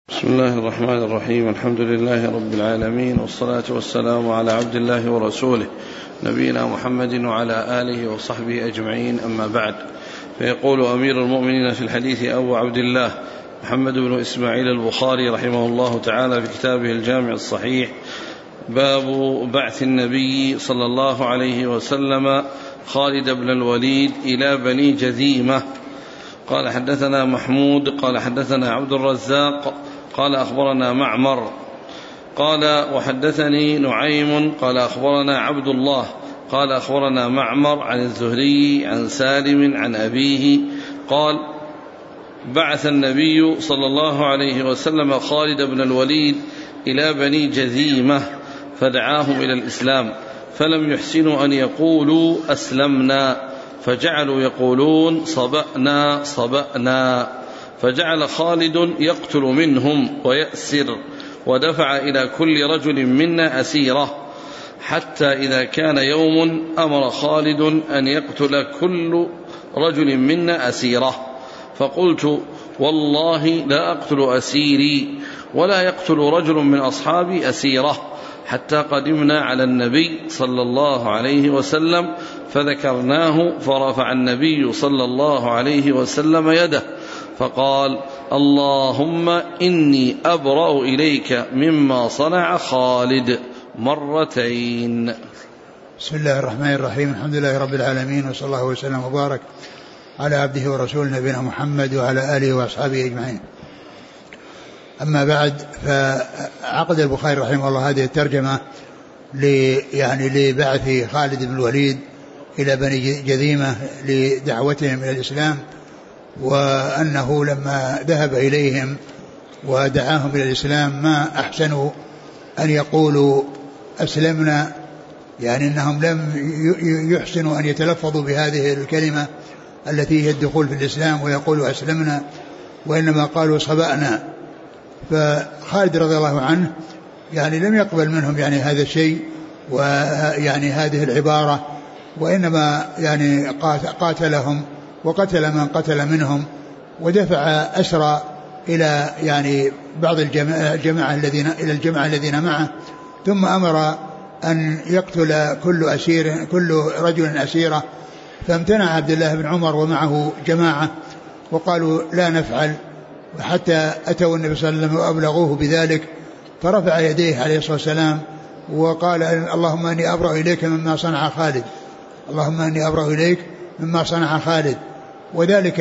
بسم الله الرحمن الرحيم. الحمد لله رب العالمين، والصلاة والسلام على عبد الله ورسوله نبينا محمد وعلى آله وصحبه أجمعين، أما بعد. فيقول أمير المؤمنين في الحديث أبو عبد الله محمد بن إسماعيل البخاري رحمه الله تعالى في كتابه الجامع الصحيح: باب بعث النبي صلى الله عليه وسلم خالد بن الوليد إلى بني جذيمة. قال حدثنا محمود قال حدثنا عبد الرزاق قال أخبرنا معمر قال وحدثني نعيم قال أخبرنا عبد الله قال أخبرنا معمر عن الزهري عن سالم عن أبيه قال: بعث النبي صلى الله عليه وسلم خالد بن الوليد إلى بني جذيمة فدعاهم إلى الإسلام، فلم يحسنوا أن يقولوا أسلمنا، فجعلوا يقولون صبأنا صبأنا، فجعل خالد يقتل منهم ويأسر، ودفع إلى كل رجل منا أسيرة، حتى إذا كان يوم أمر خالد أن يقتل كل رجل منا أسيرة، فقلت: والله لا أقتل أسيري ولا يقتل رجل من أصحابي أسيرة، حتى قدمنا على النبي صلى الله عليه وسلم فذكرناه، فرفع النبي صلى الله عليه وسلم يده فقال: اللهم إني أبرأ إليك مما صنع خالد، مرتين. بسم الله الرحمن الرحيم. الحمد لله رب العالمين، وصلى الله وسلم وبارك على عبده ورسوله نبينا محمد وعلى آله وأصحابه أجمعين. أما بعد، فعقد البخاري رحمه الله هذه الترجمة لبعث خالد بن الوليد إلى بني جذيمة لدعوتهم إلى الإسلام، وأنه لما ذهب إليهم ودعاهم إلى الإسلام ما أحسنوا أن يقولوا أسلمنا، يعني أنهم لم يحسنوا أن يتلفظوا بهذه الكلمة التي هي الدخول في الإسلام ويقولوا أسلمنا، وإنما قالوا صبأنا. فخالد رضي الله عنه يعني لم يقبل منهم يعني هذا الشيء ويعني هذه العبارة، وإنما يعني قاتلهم وقتل من قتل منهم، ودفع أسرى إلى يعني بعض الجماعة الذين معه، ثم أمر أن يقتل كل رجل أسيرة. فامتنع عبد الله بن عمر ومعه جماعة وقالوا لا نفعل، حتى أتوا النبي صلى الله عليه وسلم وأبلغوه بذلك، فرفع يديه عليه الصلاة والسلام وقال: اللهم إني أبرأ إليك مما صنع خالد، اللهم إني أبرأ إليك مما صنع خالد. وذلك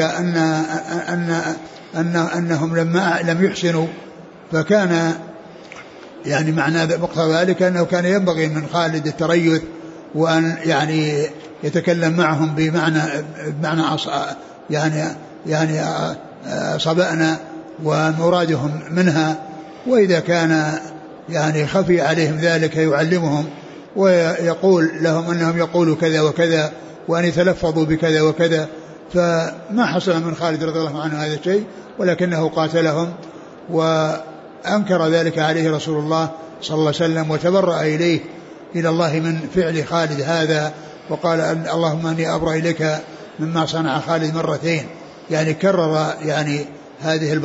أنهم لم يحسنوا، فكان يعني معنى مقتضى ذلك أنه كان ينبغي من خالد التريث، وأن يعني يتكلم معهم بمعنى يعني صبأنا ومرادهم منها، وإذا كان يعني خفي عليهم ذلك يعلمهم ويقول لهم أنهم يقولوا كذا وكذا وأن يتلفظوا بكذا وكذا. فما حصل من خالد رضي الله عنه هذا الشيء، ولكنه قاتلهم، وأنكر ذلك عليه رسول الله صلى الله عليه وسلم وتبرأ إليه إلى الله من فعل خالد هذا، وقال: اللهم أني أبرأ إليك مما صنع خالد، مرتين، يعني كرر يعني هذه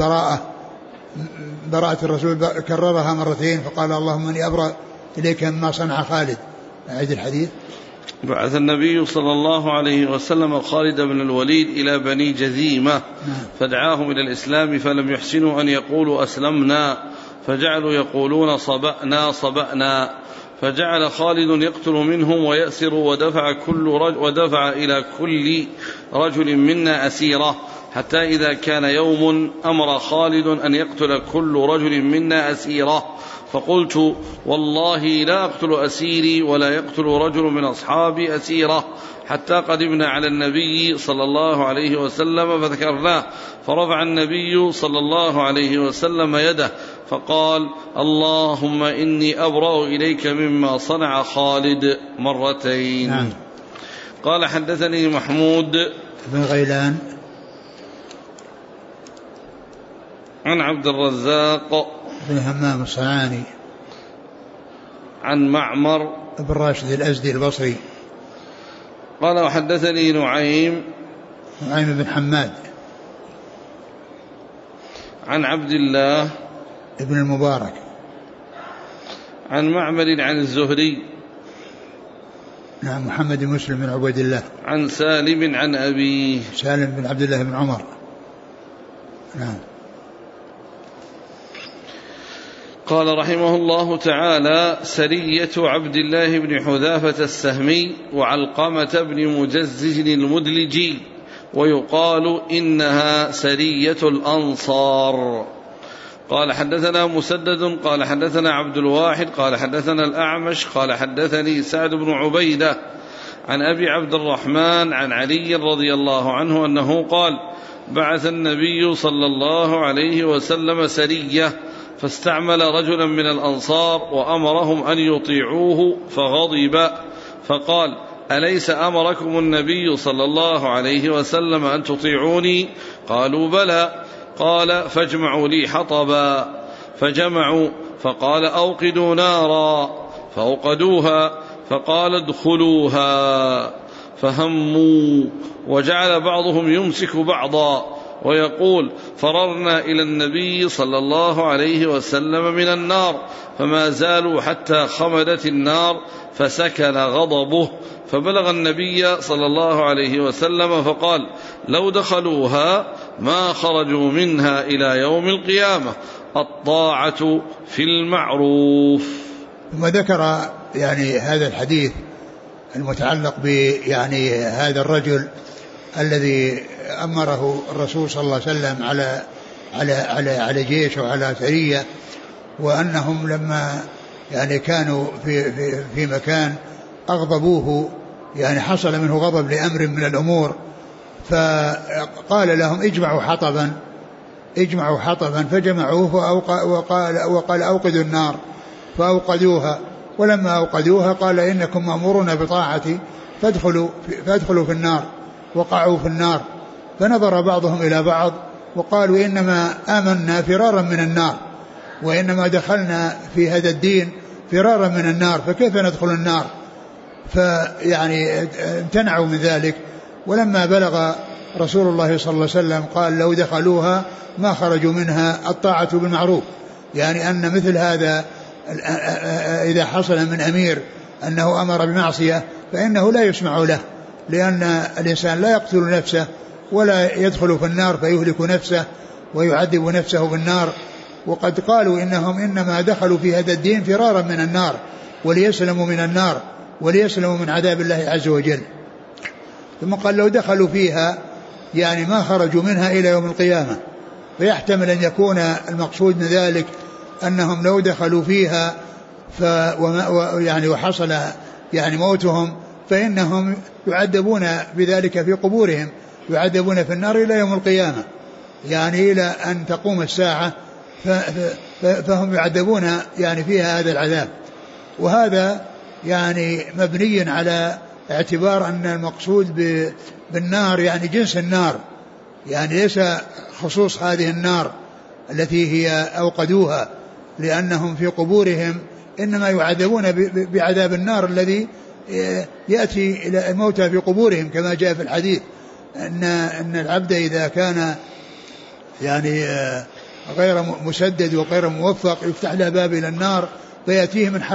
براءة الرسول كررها مرتين، فقال: اللهم أني أبرأ إليك مما صنع خالد. أعيد الحديث. بعث النبي صلى الله عليه وسلم خالد بن الوليد إلى بني جذيمة فدعاهم إلى الإسلام، فلم يحسنوا أن يقولوا أسلمنا، فجعلوا يقولون صبأنا صبأنا، فجعل خالد يقتل منهم ويأسر، ودفع إلى كل رجل منا أسيرة، حتى إذا كان يوم أمر خالد أن يقتل كل رجل منا أسيرة، فقلت: والله لا أقتل أسيري ولا يقتل رجل من أصحابي أسيرة، حتى قدمنا على النبي صلى الله عليه وسلم فذكرناه، فرفع النبي صلى الله عليه وسلم يده فقال: اللهم إني أبرأ إليك مما صنع خالد، مرتين. قال حدثني محمود بن غيلان عن عبد الرزاق بن همام الصنعاني عن معمر بن راشد الأزدي البصري قال وحدثني نعيم بن حماد عن عبد الله ابن المبارك. عن معمر عن الزهري. نعم. محمد بن مسلم بن عبيد الله. عن سالم عن أبيه. سالم بن عبد الله بن عمر. نعم. قال رحمه الله تعالى: سرية عبد الله بن حذافة السهمي وعلقمة بن مجزج المدلجي، ويقال إنها سرية الأنصار. قال حدثنا مسدد قال حدثنا عبد الواحد قال حدثنا الأعمش قال حدثني سعد بن عبيدة عن أبي عبد الرحمن عن علي رضي الله عنه أنه قال: بعث النبي صلى الله عليه وسلم سرية فاستعمل رجلا من الأنصار وأمرهم أن يطيعوه فغضب فقال: أليس أمركم النبي صلى الله عليه وسلم أن تطيعوني؟ قالوا: بلى. قال: فاجمعوا لي حطبا. فجمعوا، فقال: أوقدوا نارا. فأوقدوها، فقال: ادخلوها. فهموا، وجعل بعضهم يمسك بعضا ويقول: فررنا إلى النبي صلى الله عليه وسلم من النار، فما زالوا حتى خمدت النار فسكن غضبه، فبلغ النبي صلى الله عليه وسلم فقال: لو دخلوها ما خرجوا منها إلى يوم القيامة، الطاعة في المعروف. ثم ذكر يعني هذا الحديث المتعلق يعني هذا الرجل الذي أمره الرسول صلى الله عليه وسلم على جيش وعلى سرية، وأنهم لما يعني كانوا في مكان أغضبوه، يعني حصل منه غضب لأمر من الأمور، فقال لهم: اجمعوا حطبا فجمعوه، وقال: أوقدوا النار. فأوقدوها، ولما أوقدوها قال: إنكم مأمورون بطاعتي فادخلوا في النار. وقعوا في النار، فنظر بعضهم إلى بعض وقالوا: إنما آمنا فرارا من النار، وإنما دخلنا في هذا الدين فرارا من النار، فكيف ندخل النار؟ فيعني امتنعوا من ذلك. ولما بلغ رسول الله صلى الله عليه وسلم قال: لو دخلوها ما خرجوا منها، الطاعة بالمعروف. يعني أن مثل هذا إذا حصل من أمير أنه أمر بمعصية فإنه لا يسمع له، لأن الإنسان لا يقتل نفسه ولا يدخل في النار فيهلك نفسه ويعذب نفسه بالنار. وقد قالوا إنهم إنما دخلوا في هذا الدين فرارا من النار وليسلموا من النار وليسلموا من عذاب الله عز وجل. ثم قال: لو دخلوا فيها يعني ما خرجوا منها إلى يوم القيامة. فيحتمل أن يكون المقصود من ذلك أنهم لو دخلوا فيها يعني وحصل يعني موتهم فإنهم يعذبون بذلك في قبورهم، يعذبون في النار إلى يوم القيامة، يعني إلى أن تقوم الساعة فهم يعذبون يعني فيها هذا العذاب. وهذا يعني مبني على اعتبار أن المقصود بالنار يعني جنس النار، يعني ليس خصوص هذه النار التي هي أوقدوها، لأنهم في قبورهم إنما يعذبون بعذاب النار الذي يأتي إلى الموتى في قبورهم، كما جاء في الحديث أن العبد إذا كان يعني غير مسدد وغير موفق يفتح له باب إلى النار فيأتيه من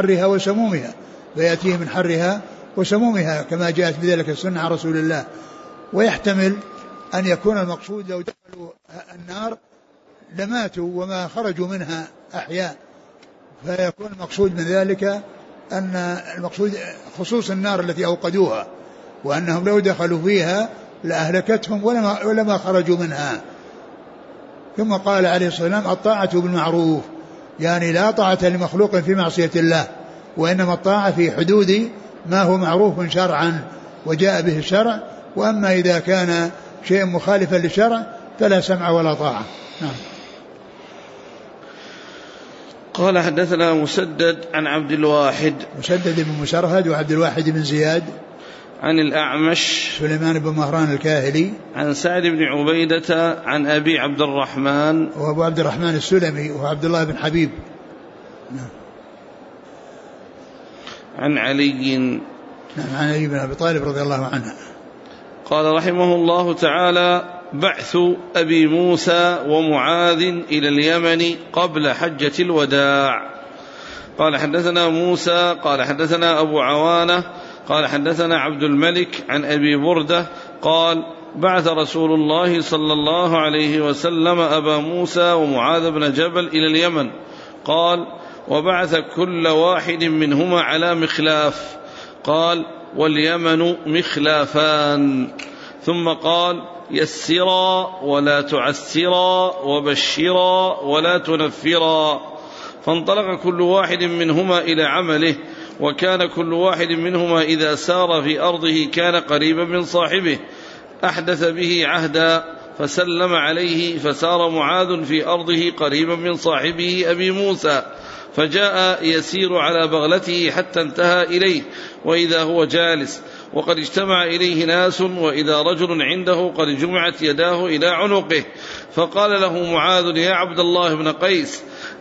حرها وسمومها كما جاءت بذلك السنة عن رسول الله. ويحتمل أن يكون المقصود لو دخلوا النار لماتوا وما خرجوا منها أحياء، فيكون المقصود من ذلك أن المقصود خصوص النار التي أوقدوها، وأنهم لو دخلوا فيها لأهلكتهم ولما خرجوا منها. ثم قال عليه الصلاة والسلام: الطاعة بالمعروف، يعني لا طاعة لمخلوق في معصية الله، وإنما الطاعة في حدود ما هو معروف شرعا وجاء به الشرع، وأما إذا كان شيء مخالفا للشرع فلا سمع ولا طاعة. نعم. قال: حدثنا مسدد عن عبد الواحد، مسدد بن مسرهد وعبد الواحد بن زياد، عن الأعمش سليمان بن مهران الكاهلي، عن سعد بن عبيدة عن أبي عبد الرحمن وأبو عبد الرحمن السلمي وعبد الله بن حبيب، عن علي، عن علي بن أبي طالب رضي الله عنه. قال رحمه الله تعالى: بعث أبي موسى ومعاذ إلى اليمن قبل حجة الوداع. قال حدثنا موسى قال حدثنا أبو عوانة قال حدثنا عبد الملك عن أبي بردة قال بعث رسول الله صلى الله عليه وسلم أبا موسى ومعاذ بن جبل إلى اليمن. قال وبعث كل واحد منهما على مخلاف. قال واليمن مخلافان. ثم قال يسرا ولا تعسرا وبشرا ولا تنفرا. فانطلق كل واحد منهما إلى عمله، وكان كل واحد منهما إذا سار في أرضه كان قريبا من صاحبه. أحدث به عهدا فسلم عليه، فسار معاذ في أرضه قريبا من صاحبه أبي موسى، فجاء يسير على بغلته حتى انتهى إليه، وإذا هو جالس وقد اجتمع إليه ناس، وإذا رجل عنده قد جمعت يداه إلى عنقه. فقال له معاذ يا عبد الله بن قيس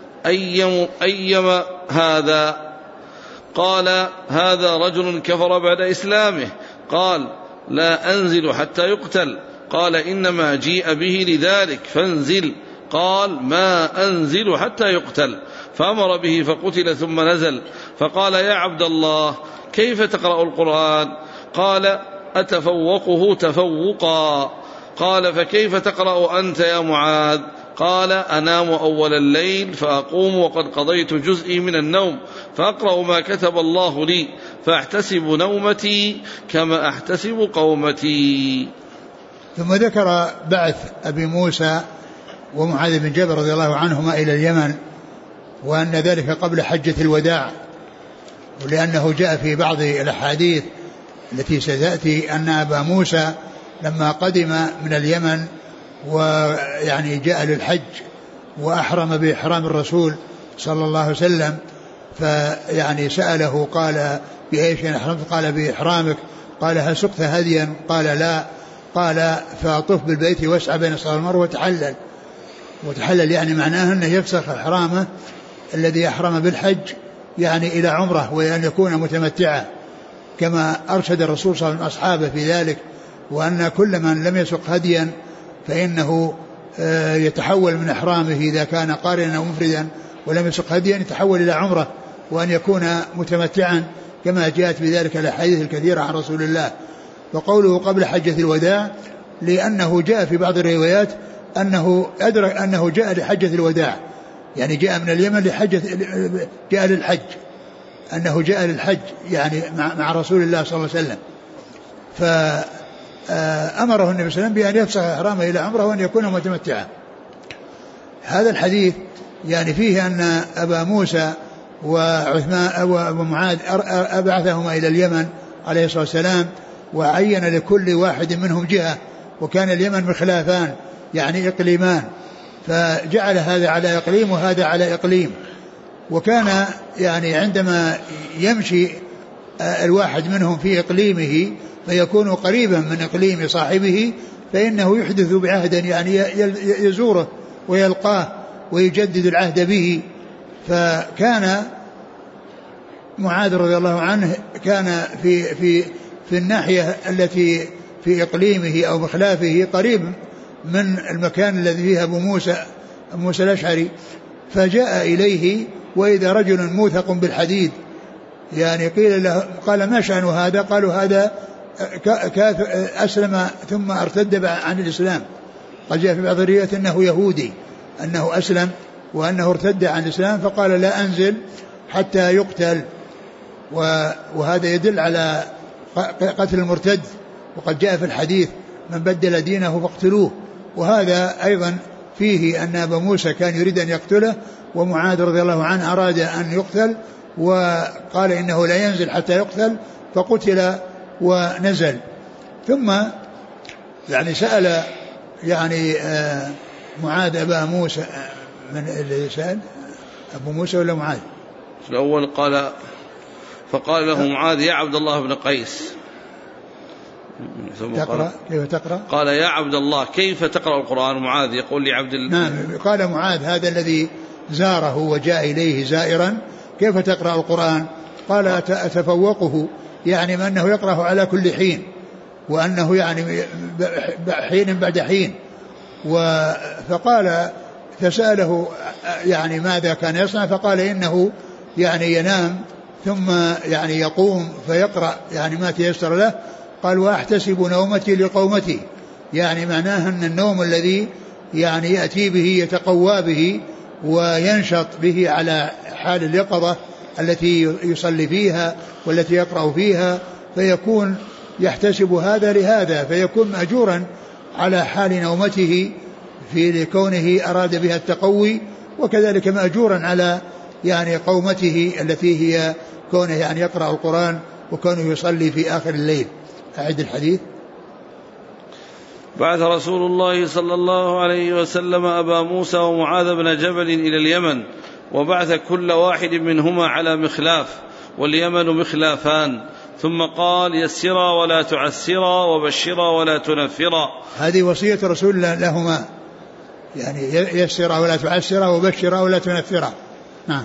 أيما هذا؟ قال هذا رجل كفر بعد إسلامه. قال لا أنزل حتى يقتل. قال إنما جيء به لذلك فانزل. قال ما أنزل حتى يقتل. فأمر به فقتل ثم نزل. فقال يا عبد الله كيف تقرأ القرآن؟ قال أتفوقه تفوقا. قال فكيف تقرأ أنت يا معاذ؟ قال أنام أول الليل فأقوم وقد قضيت جزئي من النوم، فأقرأ ما كتب الله لي، فأحتسب نومتي كما أحتسب قومتي. ثم ذكر بعث أبي موسى ومعاذ بن جبل رضي الله عنهما إلى اليمن، وأن ذلك قبل حجة الوداع، ولأنه جاء في بعض الأحاديث التي ستأتي أن أبا موسى لما قدم من اليمن ويعني جاء للحج وأحرم بإحرام الرسول صلى الله عليه وسلم، فيعني سأله قال بأيش أحرمت؟ قال بإحرامك. قال هل سقت هديا؟ قال لا. قال فأطف بالبيت واسعى بين الصفا والمروة وتحلل، يعني معناه أنه يفسخ إحرامه الذي أحرم بالحج يعني إلى عمره، وأن يكون متمتعا كما أرشد الرسول صلى الله عليه وسلم أصحابه في ذلك، وأن كل من لم يسق هديا فإنه يتحول من إحرامه إذا كان قارنا أو مفردا ولم يسق هديا يتحول إلى عمره، وأن يكون متمتعا كما جاءت بذلك الأحاديث الكثيرة عن رسول الله. وقوله قبل حجة الوداع لأنه جاء في بعض الروايات أنه أدرك أنه جاء لحجة الوداع، يعني جاء من اليمن جاء للحج، أنه جاء للحج يعني مع رسول الله صلى الله عليه وسلم، فأمره النبي صلى الله عليه وسلم بأن يفسخ إحرامه إلى عمره وأن يكون متمتعا. هذا الحديث يعني فيه أن أبا موسى وعثمان ومعاذ أبعثهما إلى اليمن عليه الصلاة والسلام، وعين لكل واحد منهم جهة، وكان اليمن مخلافان يعني إقليمان، فجعل هذا على إقليم وهذا على إقليم. وكان يعني عندما يمشي الواحد منهم في إقليمه فيكون قريبا من إقليم صاحبه، فإنه يحدث بعهد يعني يزوره ويلقاه ويجدد العهد به. فكان معاذ رضي الله عنه كان في الناحية التي في إقليمه أو مخلافه قريب من المكان الذي فيه أبو موسى الأشعري، فجاء إليه وإذا رجل موثق بالحديد، يعني قيل له قال ما شأن هذا؟ قالوا هذا أسلم ثم ارتد عن الإسلام. قد جاء في بعض الروايات أنه يهودي، أنه أسلم وأنه ارتد عن الإسلام، فقال لا أنزل حتى يقتل. وهذا يدل على قتل المرتد، وقد جاء في الحديث من بدل دينه فاقتلوه. وهذا أيضا فيه أن أبا موسى كان يريد أن يقتله، ومعاذ رضي الله عنه أراد أن يقتل وقال إنه لا ينزل حتى يقتل، فقتل ونزل. ثم يعني سأل يعني معاذ أبا موسى، من اللي سأل أبو موسى ولا معاذ؟ الأول قال فقال له معاذ يا عبد الله بن قيس تقرأ كيف تقرأ؟ قال يا عبد الله كيف تقرأ القرآن؟ معاذ يقول لعبد الله. نعم، قال معاذ هذا الذي زاره وجاء إليه زائرا كيف تقرأ القرآن؟ قال أتفوقه، يعني أنه يقرأه على كل حين، وأنه يعني حين بعد حين فقال فسأله يعني ماذا كان يصنع، فقال إنه يعني ينام ثم يعني يقوم فيقرأ يعني ما تيسر له. قال وأحتسب نومتي لقومتي، يعني معناه أن النوم الذي يعني يأتي به يتقوى به وينشط به على حال اليقظة التي يصلي فيها والتي يقرأ فيها، فيكون يحتسب هذا لهذا، فيكون مأجورا على حال نومته في لكونه أراد بها التقوي، وكذلك مأجورا على يعني قومته التي هي كونه يعني يقرأ القرآن وكونه يصلي في آخر الليل. أعد الحديث. بعث رسول الله صلى الله عليه وسلم أبا موسى ومعاذ بن جبل إلى اليمن، وبعث كل واحد منهما على مخلاف، واليمن مخلافان، ثم قال يسرا ولا تعسرا وبشرا ولا تنفرا. هذه وصية رسول الله لهما، يعني يسرا ولا تعسرا وبشرا ولا تنفرا. نعم.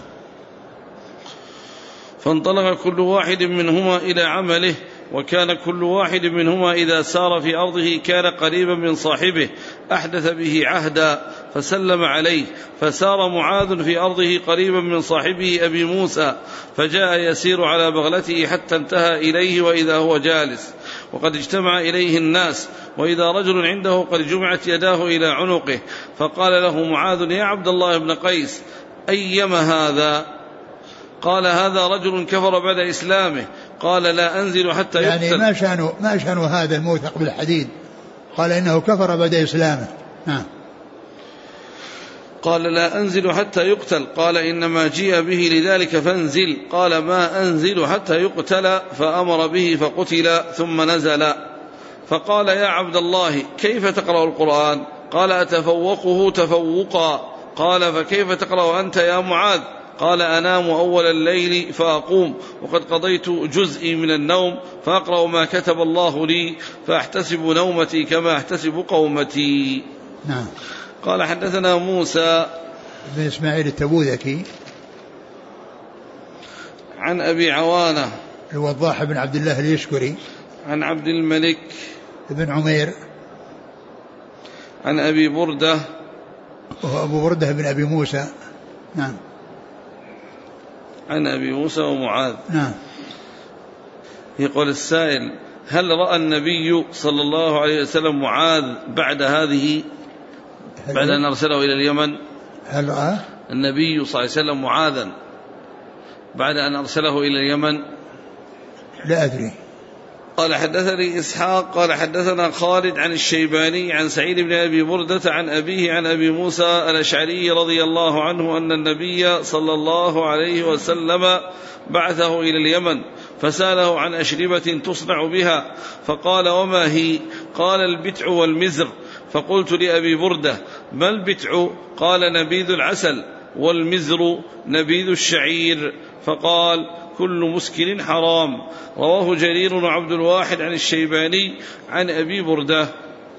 فانطلق كل واحد منهما إلى عمله، وكان كل واحد منهما إذا سار في أرضه كان قريبا من صاحبه أحدث به عهدا فسلم عليه، فسار معاذ في أرضه قريبا من صاحبه أبي موسى، فجاء يسير على بغلته حتى انتهى إليه وإذا هو جالس وقد اجتمع إليه الناس، وإذا رجل عنده قد جمعت يداه إلى عنقه، فقال له معاذ يا عبد الله بن قيس أيما هذا؟ قال هذا رجل كفر بعد إسلامه. قال لا أنزل حتى يقتل. يعني ما شأن هذا الموثق بالحديد؟ قال إنه كفر بعد إسلامه. قال لا أنزل حتى يقتل. قال إنما جيء به لذلك فانزل. قال ما أنزل حتى يقتل، فأمر به فقتل ثم نزل. فقال يا عبد الله كيف تقرأ القرآن؟ قال أتفوقه تفوقا. قال فكيف تقرأ أنت يا معاذ؟ قال أنام أول الليل فأقوم وقد قضيت جزئي من النوم فأقرأ ما كتب الله لي فأحتسب نومتي كما أحتسب قومتي. نعم. قال حدثنا موسى بن إسماعيل التبوذكي عن أبي عوانة الوضاح بن عبد الله اليشكري عن عبد الملك بن عمير عن أبي بردة وهو أبو بردة بن أبي موسى. نعم. عن أبي موسى ومعاذ. نعم. يقول السائل هل رأى النبي صلى الله عليه وسلم معاذ بعد هذه بعد أن أرسله إلى اليمن؟ هل رأى النبي صلى الله عليه وسلم معاذا بعد أن أرسله إلى اليمن؟ لا أدري. قال حدثني إسحاق قال حدثنا خالد عن الشيباني عن سعيد بن أبي بردة عن أبيه عن أبي موسى الأشعري رضي الله عنه أن النبي صلى الله عليه وسلم بعثه إلى اليمن فسأله عن أشربة تصنع بها، فقال وما هي؟ قال البتع والمزر. فقلت لأبي بردة ما البتع؟ قال نبيذ العسل، والمزر نبيذ الشعير. فقال كل مسكر حرام. رواه جرير وعبد الواحد عن الشيباني عن أبي بردة.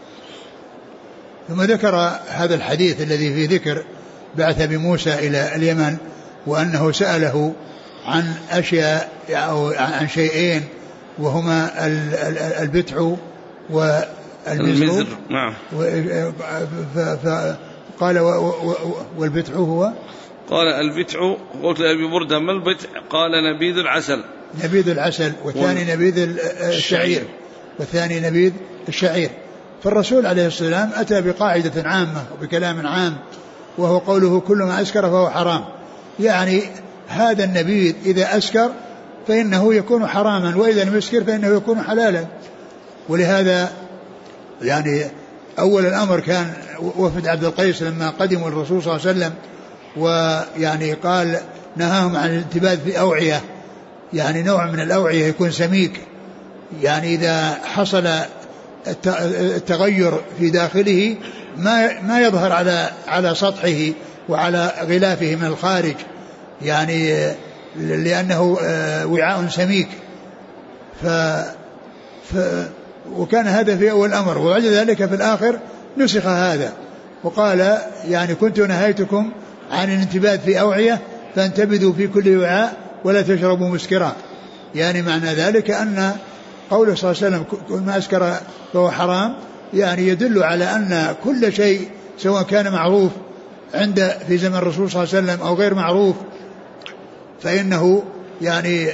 ثم ذكر هذا الحديث الذي فيه ذكر بعث بموسى إلى اليمن، وأنه سأله عن أشياء أو عن شيئين وهما البتع والمزر. نعم. فقال والبتع هو؟ قال البتع. قلت لأبي بردة ما البتع؟ قال نبيذ العسل. نبيذ العسل، والثاني نبيذ الشعير، والثاني نبيذ الشعير. فالرسول عليه السلام أتى بقاعدة عامة وبكلام عام، وهو قوله كل ما أسكر فهو حرام، يعني هذا النبيذ إذا أسكر فإنه يكون حراما، وإذا لم يسكر فإنه يكون حلالا. ولهذا يعني أول الأمر كان وفد عبد القيس لما قدموا الرسول صلى الله عليه وسلم، ويعني قال نهاهم عن الانتباذ في أوعية، يعني نوع من الأوعية يكون سميك، يعني إذا حصل التغير في داخله ما يظهر على سطحه وعلى غلافه من الخارج، يعني لأنه وعاء سميك. وكان هذا في أول الأمر، وبعد ذلك في الآخر نسخ هذا وقال يعني كنت نهيتكم عن الانتباذ في أوعية فانتبذوا في كل وعاء ولا تشربوا مسكرا، يعني معنى ذلك أن قوله صلى الله عليه وسلم كل ما أسكر فهو حرام يعني يدل على أن كل شيء سواء كان معروف في زمن الرسول صلى الله عليه وسلم أو غير معروف فإنه يعني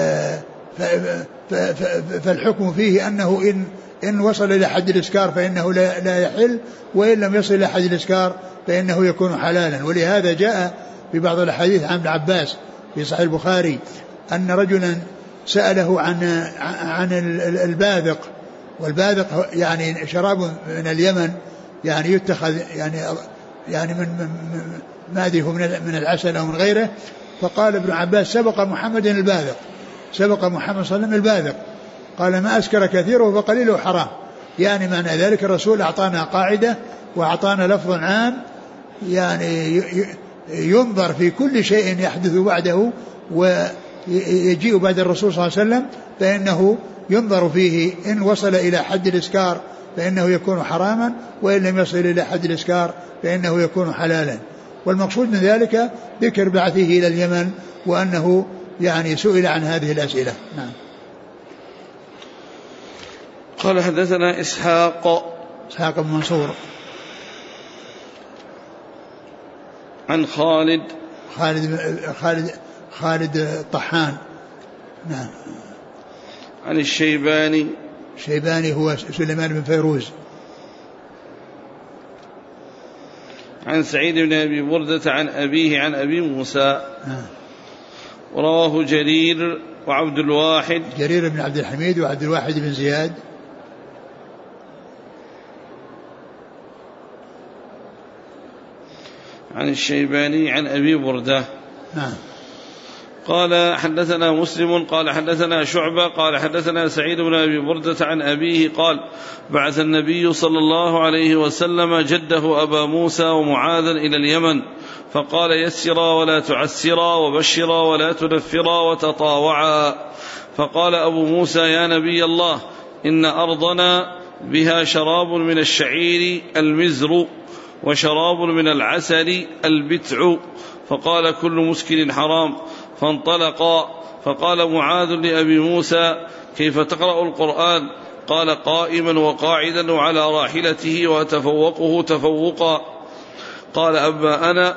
فالحكم فيه أنه إن وصل إلى حد الإسكار فإنه لا يحل، وإن لم يصل إلى حد الإسكار فإنه يكون حلالا. ولهذا جاء في بعض الأحاديث عن ابن عباس في صحيح البخاري أن رجلا سأله عن الباذق، والباذق يعني شراب من اليمن يعني يتخذ يعني من ما أدري من العسل أو من غيره. فقال ابن عباس سبق محمد الباذق، سبق محمد صلى الله عليه وسلم الباذق. قال ما أسكر كثيره فقليله حرام. يعني معنى ذلك الرسول أعطانا قاعدة وأعطانا لفظ عام يعني ينظر في كل شيء يحدث بعده ويجيء بعد الرسول صلى الله عليه وسلم فإنه ينظر فيه إن وصل إلى حد الإسكار فإنه يكون حراما، وإن لم يصل إلى حد الإسكار فإنه يكون حلالا. والمقصود من ذلك ذكر بعثه إلى اليمن وأنه يعني سئل عن هذه الأسئلة. نعم. قال حدثنا إسحاق بن منصور عن خالد الطحان. نعم. عن الشيباني هو سليمان بن فيروز. عن سعيد بن أبي بردة عن أبيه عن أبي موسى. ورواه جرير وعبد الواحد، جرير بن عبد الحميد وعبد الواحد بن زياد. عن الشيباني عن أبي بردة. نعم. قال حدثنا مسلم قال حدثنا شعبة قال حدثنا سعيد بن أبي بردة عن أبيه قال بعث النبي صلى الله عليه وسلم جده أبا موسى ومعاذا إلى اليمن فقال يسرا ولا تعسرا وبشرا ولا تنفرا وتطاوعا. فقال أبو موسى يا نبي الله إن أرضنا بها شراب من الشعير المزر وشراب من العسل البتع، فقال كل مسكر حرام. فانطلقا. فقال معاذ لأبي موسى كيف تقرأ القرآن؟ قال قائما وقاعدا وعلى راحلته وأتفوقه تفوقا. قال أما أنا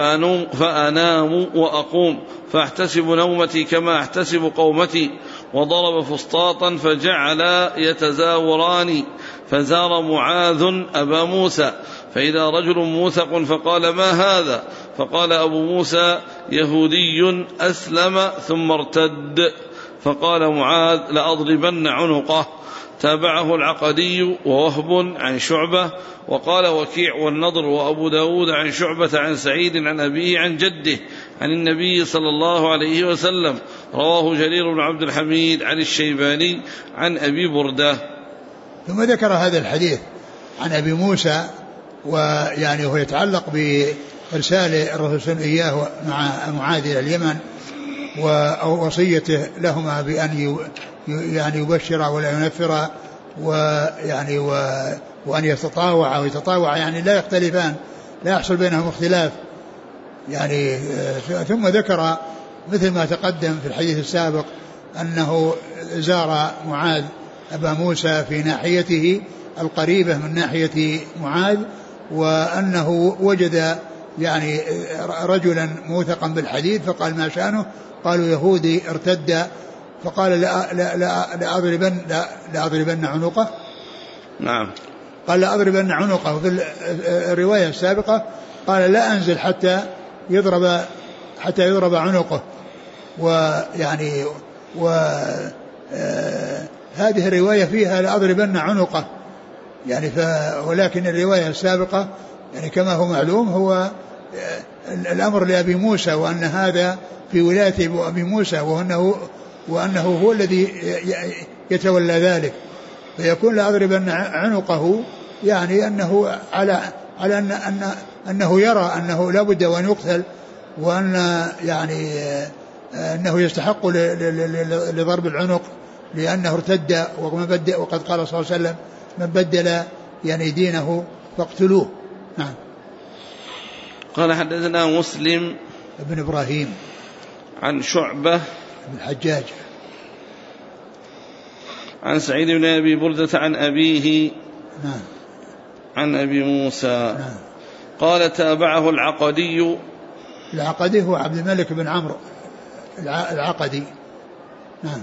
فأنام وأقوم فأحتسب نومتي كما أحتسب قومتي. وضرب فسطاطا فجعل يتزاوران. فزار معاذ أبا موسى فإذا رجل موثق فقال ما هذا؟ فقال أبو موسى يهودي أسلم ثم ارتد. فقال معاذ لأضربن عنقه. تابعه العقدي ووهب عن شعبة. وقال وكيع والنضر وأبو داود عن شعبة عن سعيد عن أبيه عن جده عن النبي صلى الله عليه وسلم. رواه جرير بن عبد الحميد عن الشيباني عن أبي بردة. ثم ذكر هذا الحديث عن أبي موسى ويعني هو يتعلق بإرسال الرسول إياه مع معاذ إلى اليمن ووصيته لهما بأن يعني يبشر ولا ينفر ويعني وأن يتطاوع ويتطاوع يعني لا يختلفان لا يحصل بينهم اختلاف يعني. ثم ذكر مثل ما تقدم في الحديث السابق أنه زار معاذ أبا موسى في ناحيته القريبة من ناحية معاذ وأنه وجد يعني رجلا موثقا بالحديد فقال ما شأنه؟ قالوا يهودي ارتد. فقال لأضربن عنقه. نعم. قال لأضربن عنقه. في الرواية السابقة قال لا أنزل حتى يضرب عنقه. ويعني هذه الرواية فيها لأضربن عنقه يعني ولكن الرواية السابقة يعني كما هو معلوم هو الأمر لأبي موسى وأن هذا في ولاية أبي موسى وأنه هو الذي يتولى ذلك. فيكون لأضربن عنقه يعني أنه على أنه يرى أنه لا بد وأن يقتل وأن يعني أنه يستحق لضرب العنق لأنه ارتد وقد قال صلى الله عليه وسلم من بدل يعني دينه فاقتلوه. نعم. قال حدثنا مسلم ابن إبراهيم عن شعبة بن الحجاج عن سعيد بن أبي بردة عن أبيه نعم. عن أبي موسى. نعم. قال تابعه العقدي. العقدي هو عبد الملك بن عمرو العقدي. نعم.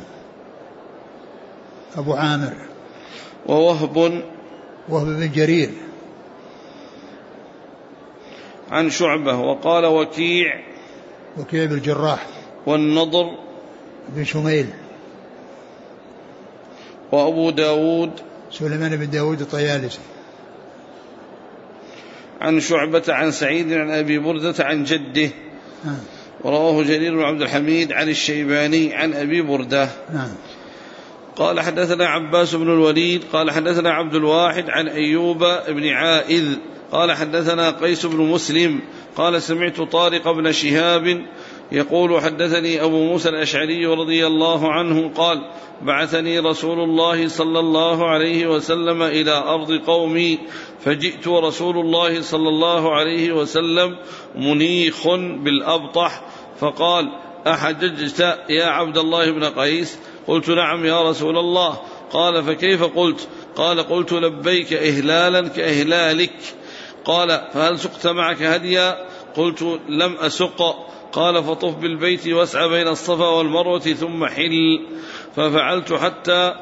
أبو عامر. ووهب بن جرير. عن شعبة. وقال وكيع بن جراح. والنضر بن شميل. وأبو داود سليمان بن داود الطيالسي. عن شعبة عن سعيد عن أبي بردة عن جده. ورواه جرير بن عبد الحميد عن الشيباني عن أبي بردة. قال حدثنا عباس بن الوليد قال حدثنا عبد الواحد عن أيوب بن عائذ قال حدثنا قيس بن مسلم قال سمعت طارق بن شهاب يقول حدثني أبو موسى الأشعري رضي الله عنه قال بعثني رسول الله صلى الله عليه وسلم إلى أرض قومي فجئت ورسول الله صلى الله عليه وسلم منيخ بالأبطح فقال أحججت يا عبد الله بن قيس؟ قلت نعم يا رسول الله. قال فكيف قلت؟ قال قلت لبيك إهلالا كإهلالك. قال فهل سقت معك هديا؟ قلت لم أسق. قال فطف بالبيت واسعى بين الصفا والمروة ثم حل. ففعلت حتى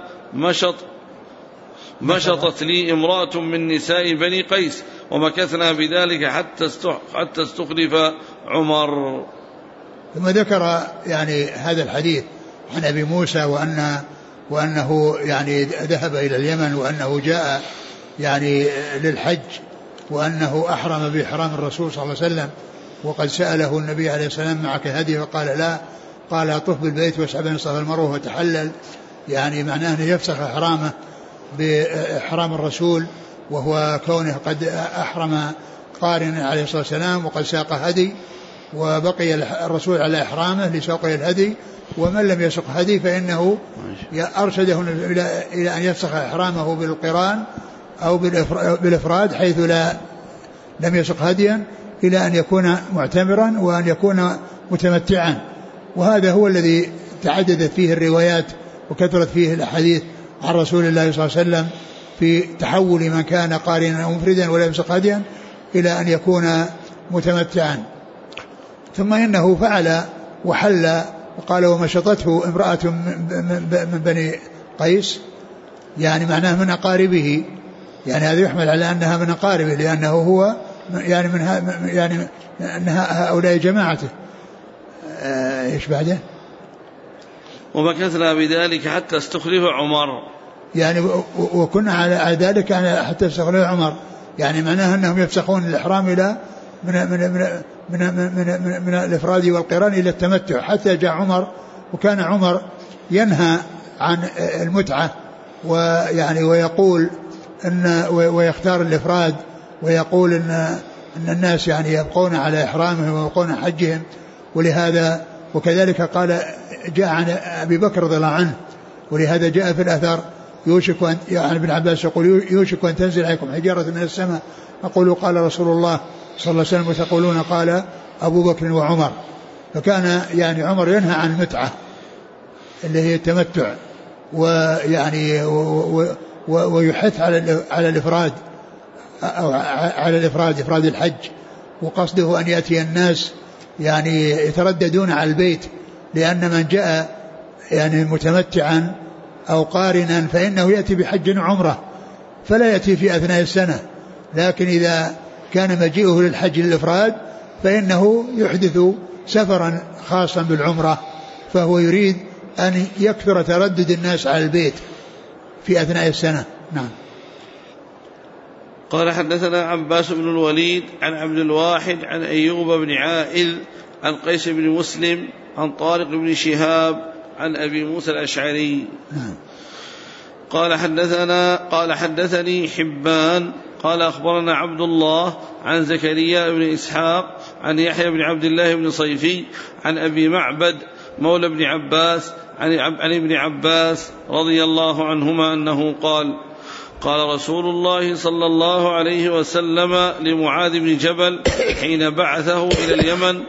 مشطت لي امرأة من نساء بني قيس ومكثنا بذلك حتى استخلف عمر. ثم ذكر يعني هذا الحديث عن أبي موسى وأنه يعني ذهب إلى اليمن وأنه جاء يعني للحج وأنه أحرم بإحرام الرسول صلى الله عليه وسلم وقد سأله النبي عليه الصلاة والسلام معك هدي فقال لا. قال طف بالبيت واسعى بين الصفا والمروة وتحلل يعني معناه أنه يفسخ إحرامه بإحرام الرسول وهو كونه قد أحرم قارنا عليه الصلاة والسلام وقد ساق هدي وبقي الرسول على إحرامه لسوقه الهدي ومن لم يسق هدي فإنه أرشده إلى أن يفسخ إحرامه بالقران أو بالإفراد حيث لم يسق هديا إلى أن يكون معتمرا وأن يكون متمتعا. وهذا هو الذي تعددت فيه الروايات وكثرت فيه الأحاديث عن رسول الله صلى الله عليه وسلم في تحول من كان قارنا أو مفردا ولا يمسق هديا إلى أن يكون متمتعا. ثم إنه فعل وحل وقال ومشطته امرأة من بني قيس يعني معناه من أقاربه يعني هذا يحمل على أنها من أقاربه لأنه هو يعني يعني أنها هؤلاء جماعته. إيش بعده؟ ومكثنا بذلك حتى استخلف عمر يعني وكنا على ذلك حتى استخلف عمر يعني معناه أنهم يفسخون الإحرام إلى من الإفراد والقران إلى التمتع حتى جاء عمر وكان عمر ينهى عن المتعة ويعني ويقول ويختار الإفراد ويقول إن الناس يعني يبقون على إحرامهم ويبقون حجهم. ولهذا وكذلك قال جاء عن أبي بكر رضي الله عنه ولهذا جاء في الأثر يوشك أن يعني ابن عباس يقول يوشك أن تنزل عليكم حجارة من السماء أقول قال رسول الله صلى الله عليه وسلم وتقولون قال أبو بكر وعمر. فكان يعني عمر ينهى عن المتعة اللي هي التمتع ويعني ويحث على الإفراد أو على إفراد الحج وقصده أن يأتي الناس يعني يترددون على البيت لأن من جاء يعني متمتعا أو قارنا فإنه يأتي بحج عمره فلا يأتي في أثناء السنة. لكن إذا كان مجيئه للحج للإفراد فإنه يحدث سفرا خاصا بالعمرة فهو يريد أن يكثر تردد الناس على البيت في أثناء السنة. نعم. قال حدثنا عباس بن الوليد عن عبد الواحد عن أيوب بن عائذ عن قيس بن مسلم عن طارق بن شهاب عن أبي موسى الأشعري. قال حدثني حبان قال أخبرنا عبد الله عن زكريا بن إسحاق عن يحيى بن عبد الله بن صيفي عن أبي معبد مولى بن عباس عن ابن عباس رضي الله عنهما أنه قال رسول الله صلى الله عليه وسلم لمعاذ بن جبل حين بعثه إلى اليمن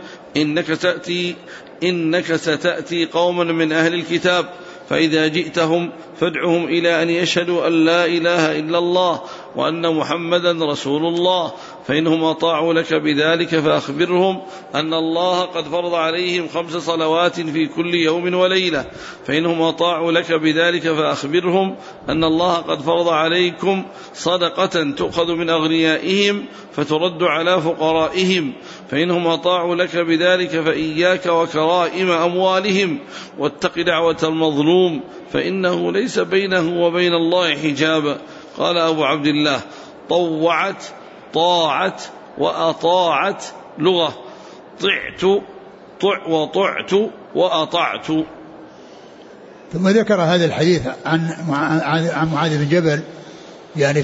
إنك ستأتي قوما من أهل الكتاب فإذا جئتهم فادعهم إلى أن يشهدوا أن لا إله إلا الله وأن محمدا رسول الله، فإنهم أطاعوا لك بذلك فأخبرهم أن الله قد فرض عليهم 5 صلوات في كل يوم وليلة، فإنهم أطاعوا لك بذلك فأخبرهم أن الله قد فرض عليكم صدقة تؤخذ من أغنيائهم فترد على فقرائهم، فإنهم أطاعوا لك بذلك فإياك وكرائم أموالهم، واتق دعوة المظلوم فإنه ليس بينه وبين الله حجاب. قال أبو عبد الله: طوعت، طاعت، وأطاعت لغة، وطعت وأطعت. ثم ذكر هذا الحديث عن معاذ بن جبل، يعني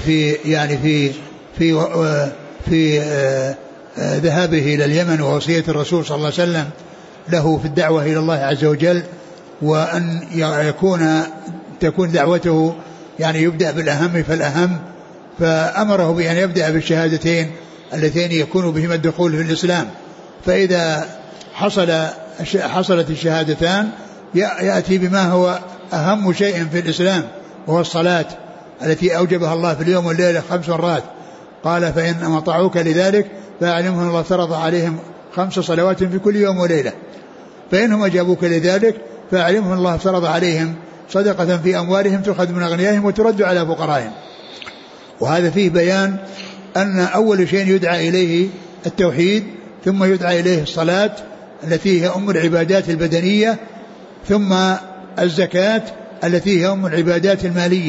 في ذهابه إلى اليمن ووصية الرسول صلى الله عليه وسلم له في الدعوة إلى الله عز وجل، وأن تكون دعوته يعني يبدأ بالأهم فالأهم، فأمره بأن يبدأ بالشهادتين اللتين يكون بهما الدخول في الإسلام. فإذا حصلت الشهادتان يأتي بما هو أهم شيء في الإسلام، وهو الصلاة التي أوجبها الله في اليوم والليلة 5 مرات. قال: فإن أطاعوك لذلك فأعلمهم الله فرض عليهم 5 صلوات في كل يوم وليلة، فإنهم أجابوك لذلك فأعلمهم الله فرض عليهم صدقة في أموالهم تؤخذ من أغنيائهم وترد على فقرائهم. وهذا فيه بيان أن أول شيء يدعى إليه التوحيد، ثم يدعى إليه الصلاة التي هي أم العبادات البدنية، ثم الزكاة التي هي أم العبادات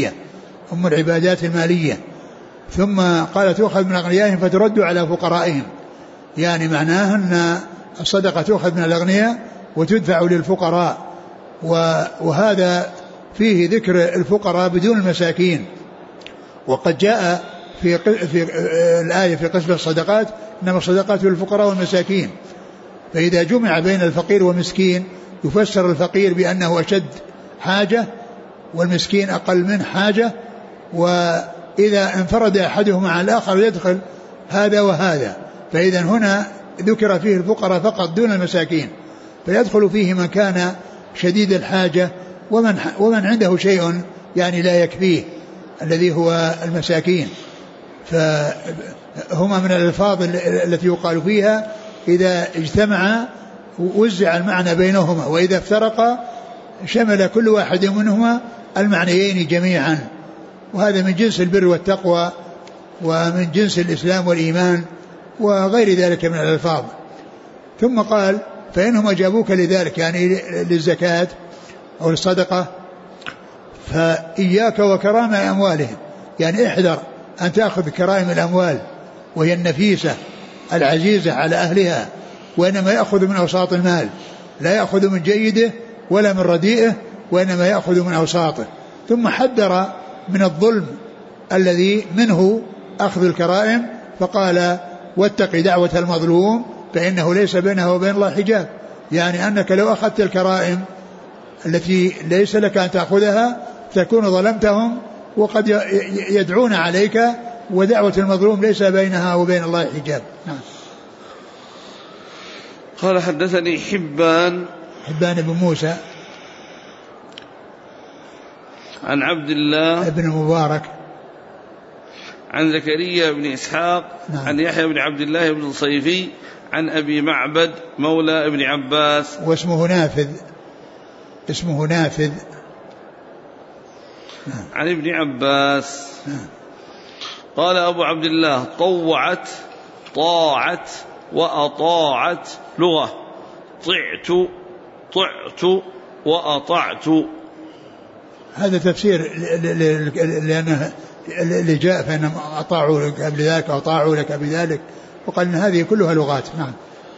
المالية، ثم قال تؤخذ من أغنيائهم فترد على فقرائهم، يعني معناه أن الصدقة تؤخذ من الأغنياء وتدفع للفقراء. وهذا فيه ذكر الفقراء بدون المساكين. وقد جاء في الآية في قسم الصدقات: إنما الصدقات للفقراء والمساكين. فإذا جمع بين الفقير والمسكين يفسر الفقير بأنه أشد حاجة والمسكين أقل من حاجة، وإذا انفرد أحدهما عن الآخر يدخل هذا وهذا. فإذا هنا ذكر فيه الفقراء فقط دون المساكين، فيدخل فيه من كان شديد الحاجة ومن عنده شيء يعني لا يكفيه الذي هو المساكين. فهما من الألفاظ التي يقال فيها إذا اجتمعا وزع المعنى بينهما، وإذا افترقا شمل كل واحد منهما المعنيين جميعا. وهذا من جنس البر والتقوى ومن جنس الإسلام والإيمان وغير ذلك من الألفاظ. ثم قال: فإنهم أجابوك لذلك، يعني للزكاة أو الصدقة، فإياك وكرائم أموالهم، يعني احذر أن تأخذ كرائم الأموال وهي النفيسة العزيزة على أهلها، وإنما يأخذ من أوساط المال، لا يأخذ من جيده ولا من رديئه، وإنما يأخذ من أوساطه. ثم حذر من الظلم الذي منه أخذ الكرائم، فقال: واتق دعوة المظلوم فإنه ليس بينه وبين الله حجاب، يعني أنك لو أخذت الكرائم التي ليس لك أن تأخذها تكون ظلمتهم، وقد يدعون عليك، ودعوة المظلوم ليس بينها وبين الله حجاب. قال: حدثني حبان بن موسى عن عبد الله بن مبارك عن زكريا بن إسحاق عن يحيى بن عبد الله بن صيفي عن أبي معبد مولى ابن عباس واسمه نافذ عن ابن عباس. قال أبو عبد الله: طوعت، طاعت، وأطاعت لغة، طعت، وأطعت. هذا تفسير لأنه اللي جاء فإنهم أطاعوا لك بذلك أو طاعوا لك بذلك، وقال إن هذه كلها لغات. نعم.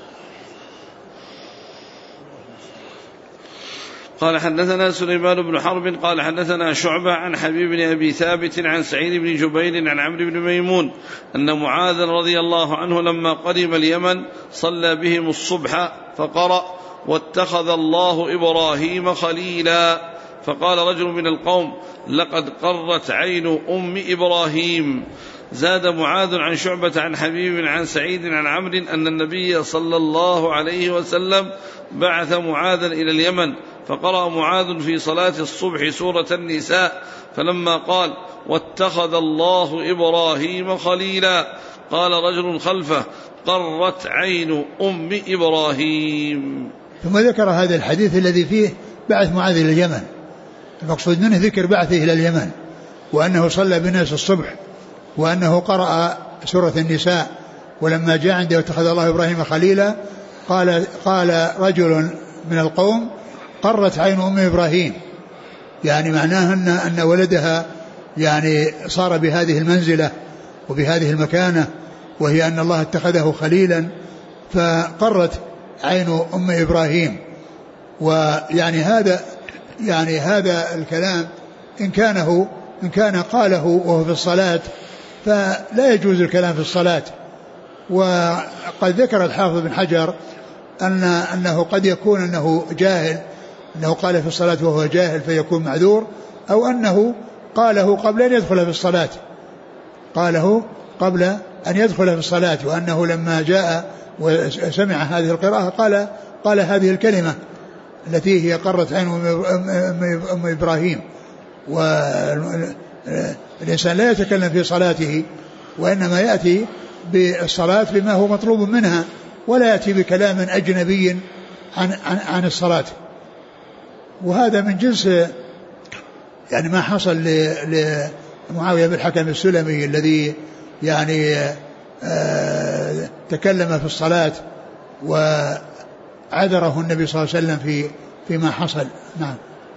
قال: حدثنا سليمان بن حرب قال حدثنا شعبة عن حبيب بن أبي ثابت عن سعيد بن جبير عن عمرو بن ميمون أن معاذ رضي الله عنه لما قدم اليمن صلى بهم الصبح فقرأ: واتخذ الله إبراهيم خليلا. فقال رجل من القوم: لقد قرت عين أم إبراهيم. زاد معاذ عن شعبة عن حبيب عن سعيد عن عمرو أن النبي صلى الله عليه وسلم بعث معاذا إلى اليمن، فقرأ معاذ في صلاة الصبح سورة النساء، فلما قال واتخذ الله إبراهيم خليلا قال رجل خلفه قرت عين أم إبراهيم. ثم ذكر هذا الحديث الذي فيه بعث معاذ إلى اليمن، المقصود منه ذكر بعثه إلى اليمن، وأنه صلى بالناس الصبح، وأنه قرأ سورة النساء، ولما جاء عنده واتخذ الله إبراهيم خليلا قال رجل من القوم قرت عين أم إبراهيم، يعني معناه أن ولدها يعني صار بهذه المنزلة وبهذه المكانة، وهي أن الله اتخذه خليلا، فقرت عين أم إبراهيم. ويعني هذا الكلام إن كان قاله وهو في الصلاة فلا يجوز الكلام في الصلاة. وقد ذكر الحافظ بن حجر أنه قد يكون أنه جاهل، أنه قال في الصلاة وهو جاهل فيكون معذور، أو أنه قاله قبل أن يدخل في الصلاة، قاله قبل أن يدخل في الصلاة، وأنه لما جاء وسمع هذه القراءة قال هذه الكلمة التي هي قرت عين أم إبراهيم. والإنسان لا يتكلم في صلاته، وإنما يأتي بالصلاة بما هو مطلوب منها، ولا يأتي بكلام أجنبي عن الصلاة. وهذا من جنس يعني ما حصل لمعاوية بن الحكم السلمي الذي يعني تكلم في الصلاة وعذره النبي صلى الله عليه وسلم فيما حصل. نعم.